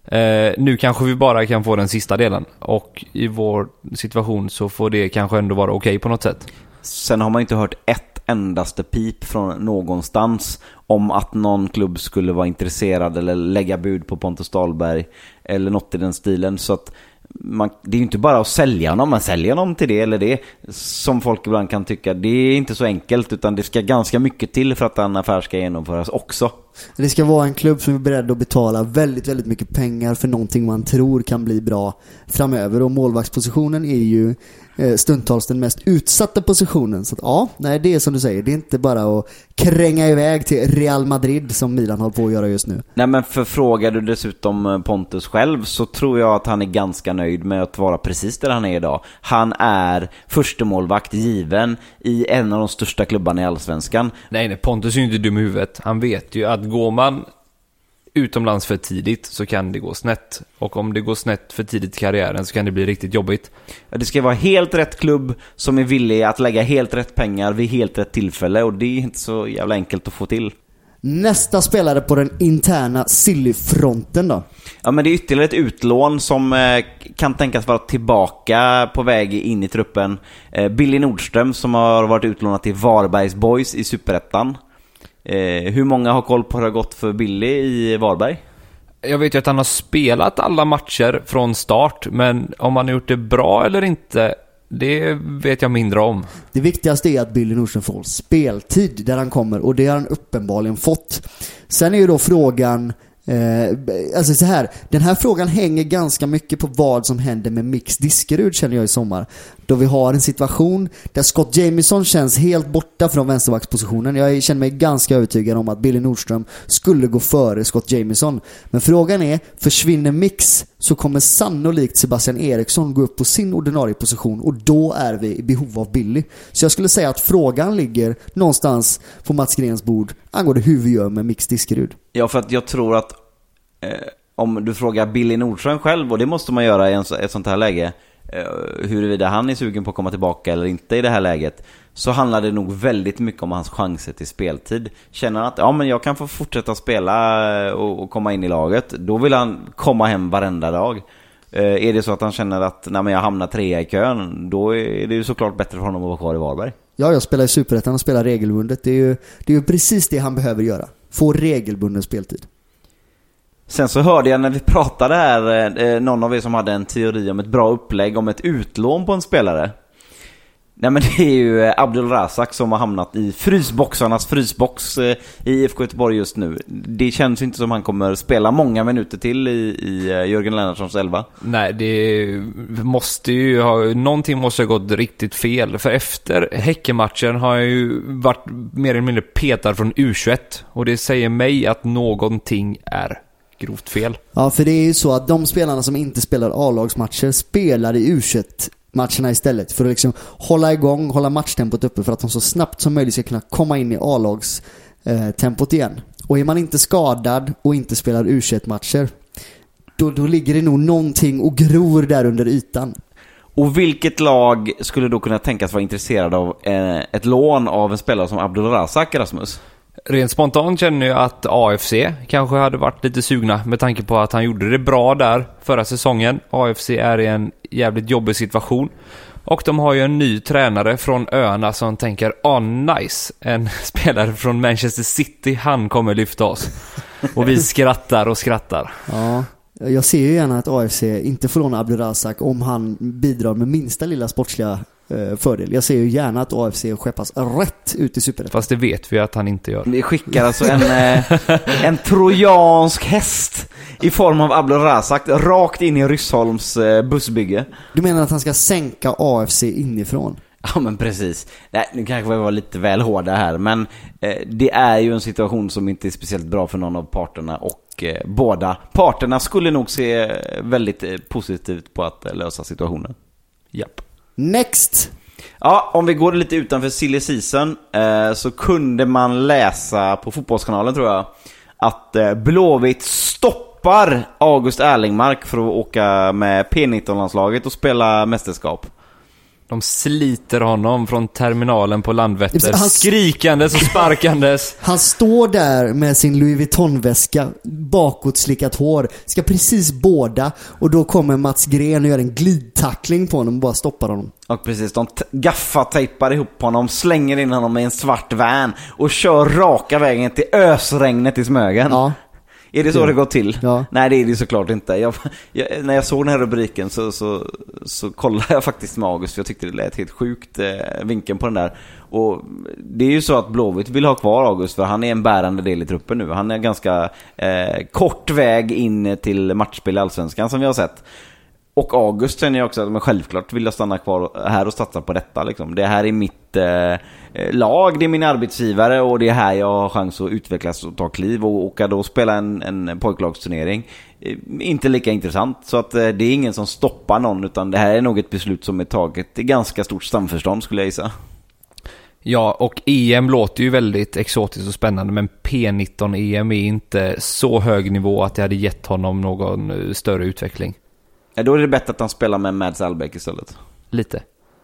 Eh, nu kanske vi bara kan få den sista delen. Och i vår situation så får det kanske ändå vara okej på något sätt. Sen har man inte hört ett endaste pip från någonstans om att någon klubb skulle vara intresserad eller lägga bud på Pontus Dahlberg eller något i den stilen. Så att man, det är ju inte bara att sälja honom, man säljer honom till det eller det, som folk ibland kan tycka. Det är inte så enkelt, utan det ska ganska mycket till för att en affär ska genomföras också. Det ska vara en klubb som är beredd att betala väldigt, väldigt mycket pengar för någonting man tror kan bli bra framöver. Och målvaktspositionen är ju stundtals den mest utsatta positionen. Så att, ja, nej, det är som du säger. Det är inte bara att kränga iväg till Real Madrid som Milan håller på att göra just nu. Nej, men förfrågar du dessutom Pontus själv, så tror jag att han är ganska nöjd med att vara precis där han är idag. Han är första målvakt given i en av de största klubbarna i Allsvenskan. Nej, nej, Pontus är ju inte dum i huvudet. Han vet ju att går man utomlands för tidigt så kan det gå snett. Och om det går snett för tidigt i karriären så kan det bli riktigt jobbigt. Det ska vara helt rätt klubb som är villig att lägga helt rätt pengar vid helt rätt tillfälle, och det är inte så jävla enkelt att få till. Nästa spelare på den interna Silly-fronten då? Ja, men det är ytterligare ett utlån som eh, kan tänkas vara tillbaka på väg in i truppen. Eh, Billy Nordström som har varit utlånat till Varbergs Boys i Superettan. Eh, hur många har koll på hur det har gått för Billy i Varberg? Jag vet ju att han har spelat alla matcher från start, men om han har gjort det bra eller inte, det vet jag mindre om. Det viktigaste är att Billy Nordström får speltid där han kommer, och det har han uppenbarligen fått. Sen är ju då frågan, eh, alltså så här, den här frågan hänger ganska mycket på vad som händer med Mix Diskerud, känner jag i sommar. Då vi har en situation där Scott Jamieson känns helt borta från vänsterbackspositionen. Jag känner mig ganska övertygad om att Billy Nordström skulle gå före Scott Jamieson. Men frågan är, försvinner Mix så kommer sannolikt Sebastian Eriksson gå upp på sin ordinarie position, och då är vi i behov av Billy. Så jag skulle säga att frågan ligger någonstans på Mats Grens bord angående hur vi gör med Mix Diskerud. Ja, för att jag tror att eh, om du frågar Billy Nordström själv, och det måste man göra i en, ett sånt här läge, huruvida han är sugen på att komma tillbaka eller inte i det här läget, så handlar det nog väldigt mycket om hans chanser till speltid. Känner han att ja, men jag kan få fortsätta spela och, och komma in i laget, då vill han komma hem varenda dag. Eh, är det så att han känner att nej, men jag hamnar trea i kön, då är det ju såklart bättre för honom att vara kvar i Varberg. Ja, jag spelar i Superettan och spelar regelbundet. Det är ju, det är ju precis det han behöver göra. Få regelbunden speltid. Sen så hörde jag när vi pratade här, eh, någon av er som hade en teori om ett bra upplägg om ett utlån på en spelare. Nej, men det är ju Abdul Razak som har hamnat i frysboxarnas frysbox eh, i I F K Göteborg just nu. Det känns inte som han kommer spela många minuter till i, i Jörgen Lennartssons elva. Nej, det måste ju ha, någonting måste ha gått riktigt fel. För efter Häckenmatchen har jag ju varit mer eller mindre petad från U tjugoett. Och det säger mig att någonting är grovt fel. Ja, för det är ju så att de spelarna som inte spelar A-lagsmatcher spelar i U tjugoett-matcherna istället, för att liksom hålla igång, hålla matchtempot uppe, för att de så snabbt som möjligt ska kunna komma in i A-lagstempot igen. Och är man inte skadad och inte spelar U tjugoett-matcher, då, då ligger det nog någonting och gror där under ytan. Och vilket lag skulle då kunna tänkas vara intresserad av eh, ett lån av en spelare som Abdul Razak, Rasmus? Rent spontant känner jag att A F C kanske hade varit lite sugna, med tanke på att han gjorde det bra där förra säsongen. A F C är i en jävligt jobbig situation. Och de har ju en ny tränare från öarna som tänker, ah nice, en spelare från Manchester City, han kommer lyfta oss. Och vi skrattar och skrattar. Ja, jag ser ju gärna att A F C inte får låna Abdul Razak om han bidrar med minsta lilla sportsliga fördel. Jag ser ju gärna att A F C skeppas rätt ut i Superettan. Fast det vet vi att han inte gör. Vi skickar alltså en, en trojansk häst i form av Abdul Razak rakt in i Ryssholms bussbygge. Du menar att han ska sänka A F C inifrån? Ja, men precis. Nej, nu kanske vi var lite väl hårda här, men eh, det är ju en situation som inte är speciellt bra för någon av parterna, och eh, båda parterna skulle nog se väldigt eh, positivt på att eh, lösa situationen. Japp. Next! Ja, om vi går lite utanför silly season eh, så kunde man läsa på Fotbollskanalen, tror jag, att eh, Blåvitt stoppar August Erlingmark för att åka med P nitton-landslaget och spela mästerskap. De sliter honom från terminalen på Landvetter, Han- skrikandes och sparkandes. Han står där med sin Louis Vuitton-väska, bakåt slickat hår, ska precis båda, och då kommer Mats Gren och gör en glidtackling på honom och bara stoppar honom. Och precis, de t- gaffatejpar ihop honom, slänger in honom i en svart van och kör raka vägen till ösregnet i Smögen. Ja. Är det så Ja. det går till? Ja. Nej, det är det såklart inte. Jag, jag, när jag såg den här rubriken så, så, så kollade jag faktiskt med August, för jag tyckte det lät helt sjukt, eh, vinkeln på den där. Och det är ju så att Blåvitt vill ha kvar August, för han är en bärande del i truppen nu. Han är ganska eh, kort väg in till matchspel i Allsvenskan som vi har sett. Och August känner jag också att men självklart vill jag stanna kvar här och satsa på detta. Liksom. Det här är mitt eh, lag, det är min arbetsgivare, och det är här jag har chans att utvecklas och ta kliv. Och åka då spela en, en pojklagsturnering. Eh, inte lika intressant. Så att eh, det är ingen som stoppar någon, utan det här är nog ett beslut som är taget i ganska stort samförstånd, skulle jag gissa. Ja, och E M låter ju väldigt exotiskt och spännande, men P nitton E M är inte så hög nivå att det hade gett honom någon uh, större utveckling. Ja, då är det bättre att han spelar med Mads Albeck istället. Lite.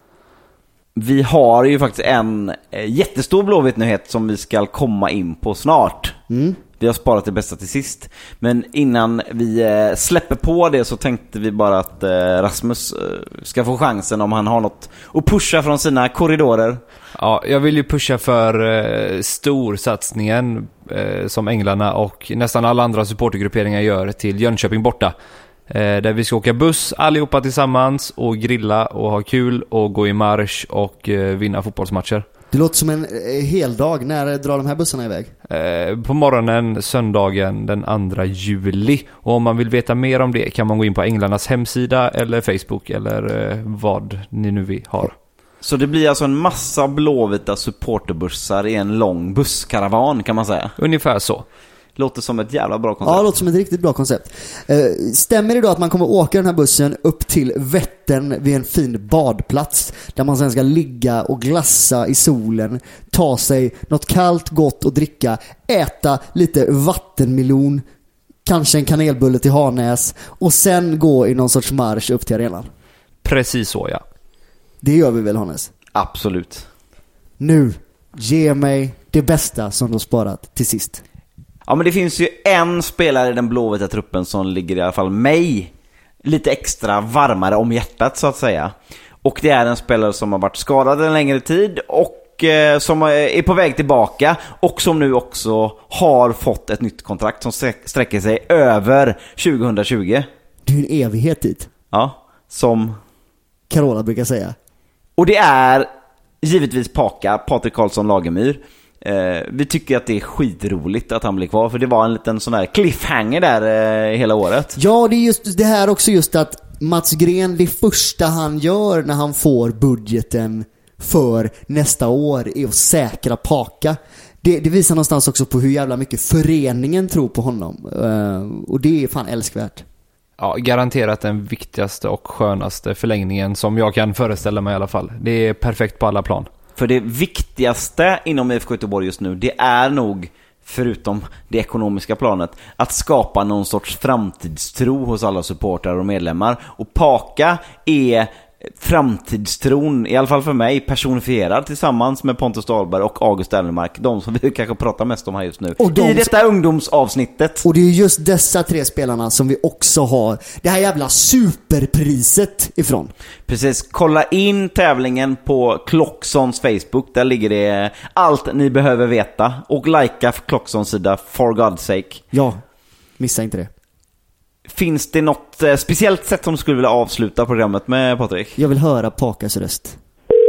Vi har ju faktiskt en eh, jättestor Blåvitt-nyhet som vi ska komma in på snart. Mm. Vi har sparat det bästa till sist. Men innan vi eh, släpper på det så tänkte vi bara att eh, Rasmus eh, ska få chansen om han har något att pusha från sina korridorer. Ja, jag vill ju pusha för eh, storsatsningen eh, som Änglarna och nästan alla andra supportergrupperingar gör till Jönköping borta. Eh, där vi ska åka buss allihopa tillsammans och grilla och ha kul och gå i marsch och eh, vinna fotbollsmatcher. Det låter som en eh, hel dag. När drar de här bussarna iväg? Eh, på morgonen söndagen den andra juli. Och om man vill veta mer om det kan man gå in på Änglarnas hemsida eller Facebook eller eh, vad ni nu vill har. Så det blir alltså en massa blåvita supporterbussar i en lång busskaravan, kan man säga. Ungefär så. Låter som ett jävla bra koncept. Ja, det låter som ett riktigt bra koncept. Eh, stämmer det då att man kommer åka den här bussen upp till Vättern vid en fin badplats där man sen ska ligga och glassa i solen, ta sig något kallt gott och dricka, äta lite vattenmelon, kanske en kanelbulle till Harnäs och sen gå i någon sorts marsch upp till arenan? Precis så, ja. Det gör vi väl, Harnäs? Absolut. Nu, ge mig det bästa som du har sparat till sist. Ja, men det finns ju en spelare i den blåvita truppen som ligger i alla fall mig lite extra varmare om hjärtat, så att säga. Och det är en spelare som har varit skadad en längre tid och eh, som är på väg tillbaka och som nu också har fått ett nytt kontrakt som sträcker sig över tjugohundratjugo. Det är ju en evighet dit, Ja, som... Carola brukar säga. Och det är givetvis Paka, Patrik Karlsson Lagemyr. Eh, vi tycker att det är skitroligt att han blir kvar, för det var en liten sån här cliffhanger där eh, hela året. Ja, det är just det här också, just att Mats Gren, det första han gör när han får budgeten för nästa år är att säkra Paka. Det, det visar någonstans också på hur jävla mycket föreningen tror på honom. Uh, och det är fan älskvärt. Ja, garanterat den viktigaste och skönaste förlängningen som jag kan föreställa mig i alla fall. Det är perfekt på alla plan. För det viktigaste inom I F K Göteborg just nu, det är nog, förutom det ekonomiska planet, att skapa någon sorts framtidstro hos alla supportrar och medlemmar. Och Paka är framtidstron, i alla fall för mig, personifierad tillsammans med Pontus Dahlberg och August Erlenmark, de som vi kanske pratar mest om här just nu. Och de i detta som... ungdomsavsnittet. Och det är just dessa tre spelarna som vi också har det här jävla superpriset ifrån. Precis, kolla in tävlingen på Klocksons Facebook, där ligger det allt ni behöver veta. Och likea Klocksons sida, for God's sake. Ja, missa inte det. Finns det något eh, speciellt sätt som du skulle vilja avsluta programmet med, Patrik? Jag vill höra Pakas röst.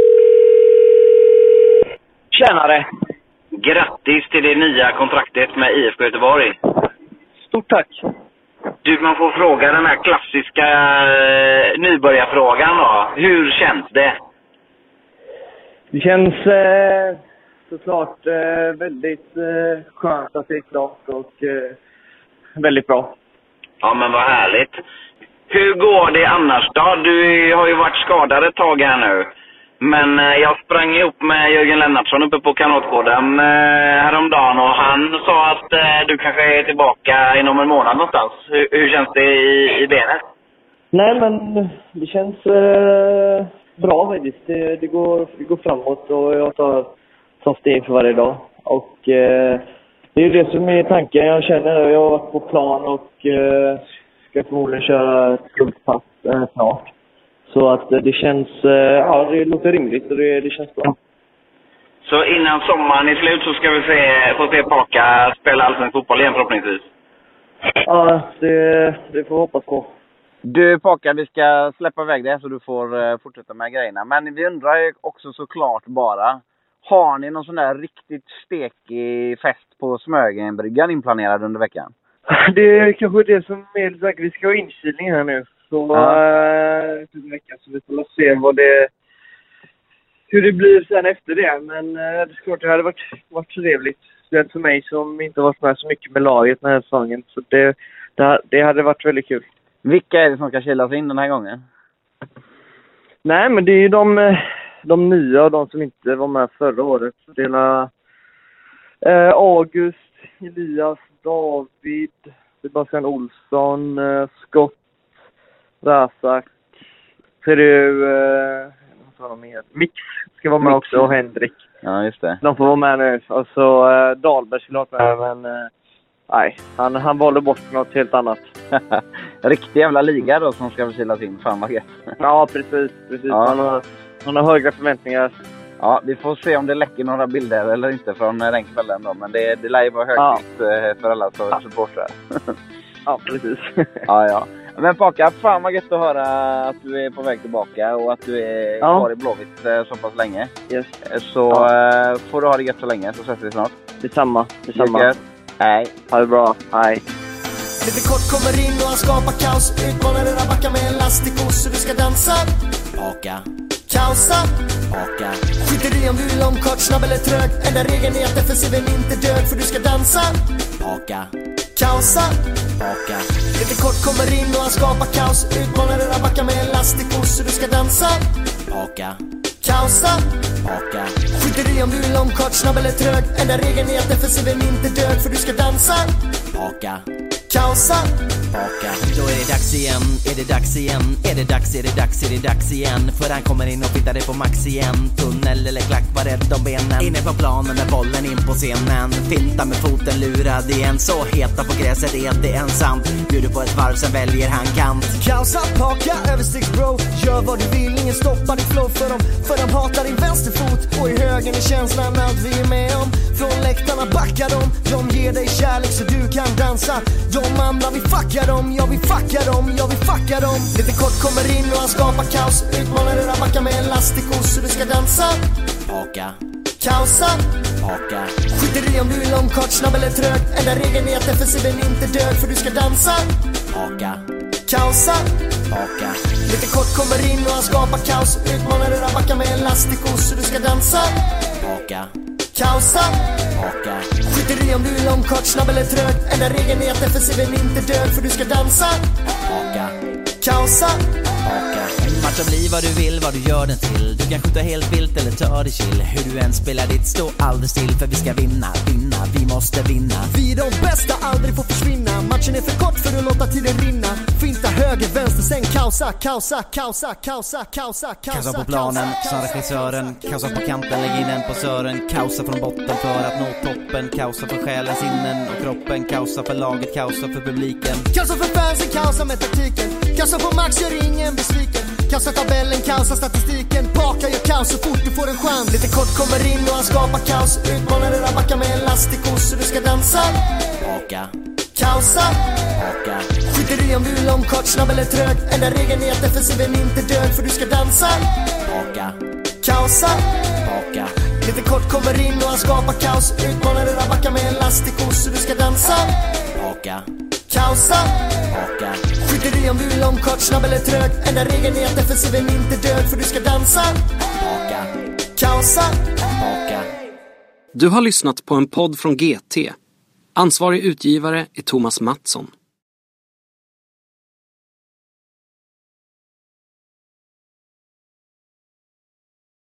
Tjänare! Grattis till det nya kontraktet med I F K Göteborg. Stort tack. Du, man får fråga den här klassiska eh, nybörjarfrågan då. Hur känns det? Det känns eh, såklart eh, väldigt eh, skönt att det är klart och eh, väldigt bra. Ja, men vad härligt. Hur går det annars då? Du har ju varit skadad ett tag här nu. Men eh, jag sprang ihop med Jörgen Lennartsson uppe på Kanatgården eh, häromdagen och han sa att eh, du kanske är tillbaka inom en månad någonstans. Hur, hur känns det i, i benet? Nej, men det känns, eh, bra faktiskt. Det, det, går, det går framåt och jag tar, tar steg för varje dag. Och eh, det är det som är tanken. Jag känner jag har varit på plan och eh, ska förmodligen köra ett skuldpass eh, snart. Så att eh, det känns, eh, ja det låter rimligt och det, det känns bra. Så innan sommaren är slut så ska vi se, få se Paka spela allsvensk fotboll igen förhoppningsvis? Ja, det, det får vi hoppas på. Du Paka, vi ska släppa iväg det så du får uh, fortsätta med grejerna. Men vi undrar ju också såklart bara, har ni någon sån där riktigt stekig fest på Smögenbryggan inplanerad under veckan? Det är kanske det som är lite säkert. Vi ska ha inkilning här nu. Så ja. uh, veckan, så vi får se vad det, hur det blir sen efter det. Men uh, det är klart det hade varit, varit trevligt. Det för mig som inte varit med så mycket med laget den här säsongen. Så det, det, det hade varit väldigt kul. Vilka är det som ska kilas in den här gången? Nej, men det är ju de, de nya och de som inte var med förra året. Det är eh, August, Elias, David, Sebastian Olsson, eh, Scott, Razak. Så är det ju eh, vad de mer? Mix ska vara med Mix. Också och Henrik. Ja, just det. De får vara med nu. Och så eh, Dahlberg skulle ha med, men eh, nej, han, han valde bort något helt annat. Riktig jävla liga då som ska kilas in. Fan vad gött. Ja, precis. precis. Ja. Han, har, han har höga förväntningar. Ja, vi får se om det läcker några bilder eller inte från den kvällen då. Men det, det lär ju vara högtid ja. för alla som supportrar. Ja, precis. Ja, ja. Men Paka, fan vad gött att höra att du är på väg tillbaka och att du är ja. kvar i Blåvitt så pass länge. Yes. Så ja. får du ha det gött så länge, så ses vi snart. Detsamma, detsamma. Hej. Ha det bra, hej. Lite kort kommer in och han skapar kaos. Utmanar era backar med en lastikos så du ska dansa. Paka. Kaosa. Paka. Skiter i om du är lång, kort, snabb eller trög. Enda regeln är att defensiven inte död för du ska dansa. Paka. Kaosa. Paka. Lite kort kommer in och han skapar kaos. Utmanar era backar med en lastikos så du ska dansa. Paka. Kaosa. Paka. Skiter i om du är lång, kort, snabb eller trög. Enda regeln är att defensiven inte död för du ska dansa. Paka. Kaosa. Paka. Då är det dags igen, är det dags igen. Är det dags, är det dags, är det dags igen. För han kommer in och fittar det på max igen. Tunnel eller klack, var rädd om benen. Inne på planen med bollen in på scenen. Finta med foten lurad igen. Så heta på gräset är det ensamt. Bjuder på ett varv, sen väljer han kant. Kaosa, Paka, överstegsbro. Gör vad du vill, ingen stoppar ditt flow för dem. För de hatar din vänsterfot. Och i högen är känslan allt vi är med om. Från läktarna backar dem. De ger dig kärlek så du kan dansa. De andra vi fuckar dem, ja vi fuckar dem, ja vi fuckar dem. Lite kort kommer in och han skapar kaos. Utmanar era backar med en lastikos så du ska dansa. Paka. Kaosa. Paka. Skiter i om du är lång, kort, snabb eller trög. Enda regeln är att defensiven inte död för du ska dansa. Paka. Kaosa. Paka. Lite kort kommer in och han skapar kaos. Utmanar era backar med en lastikos så du ska dansa. Paka. Kaosa. Paka. Skiter i om du är lång, kort, snabb eller trög. Enda regeln är att defensiven inte död för du ska dansa. Paka. Kaosa. Paka. Matcha bli vad du vill, vad du gör den till. Du kan skjuta helt vilt eller ta det chill. Hur du än spelar ditt, stå aldrig still. För vi ska vinna, vinna, vi måste vinna. Vi är de bästa, aldrig får försvinna. Matchen är för kort för att låta tiden rinna. Finta höger, vänster, sen kaosa. Kaosa, kaosa, kaosa, kaosa, kaosa. Kaosa på planen, sa regissören. Kaosa på kanten, lägg in den på sören. Kaosa från botten för att nå toppen. Kaosa för själen, sinnen och kroppen. Kaosa för laget, kaosa för publiken. Kaosa för fansen, kaosa med taktiken. Kaosa på max, gör ingen besviken. Kaosa tabellen, kaosa statistiken. Paka gör kaos så fort du får en chans. Lite kort kommer in och han skapar kaos. Utmanar era backar med en lastikos så du ska dansa. Paka. Kaosa. Paka. Skiter i om du är lång, kort, snabb eller trög. Enda regeln är att defensiven inte död för du ska dansa. Paka. Kaosa. Paka. Lite kort kommer in och han skapar kaos. Utmanar era backar med en lastikos så du ska dansa. Paka. Kaosa. Paka. Skiter i om du är lång, kort, snabb eller trög. Enda regeln är att defensiven inte död för du ska dansa. Paka. Kaosa. Paka. Du har lyssnat på en podd från G T. Ansvarig utgivare är Thomas Mattsson.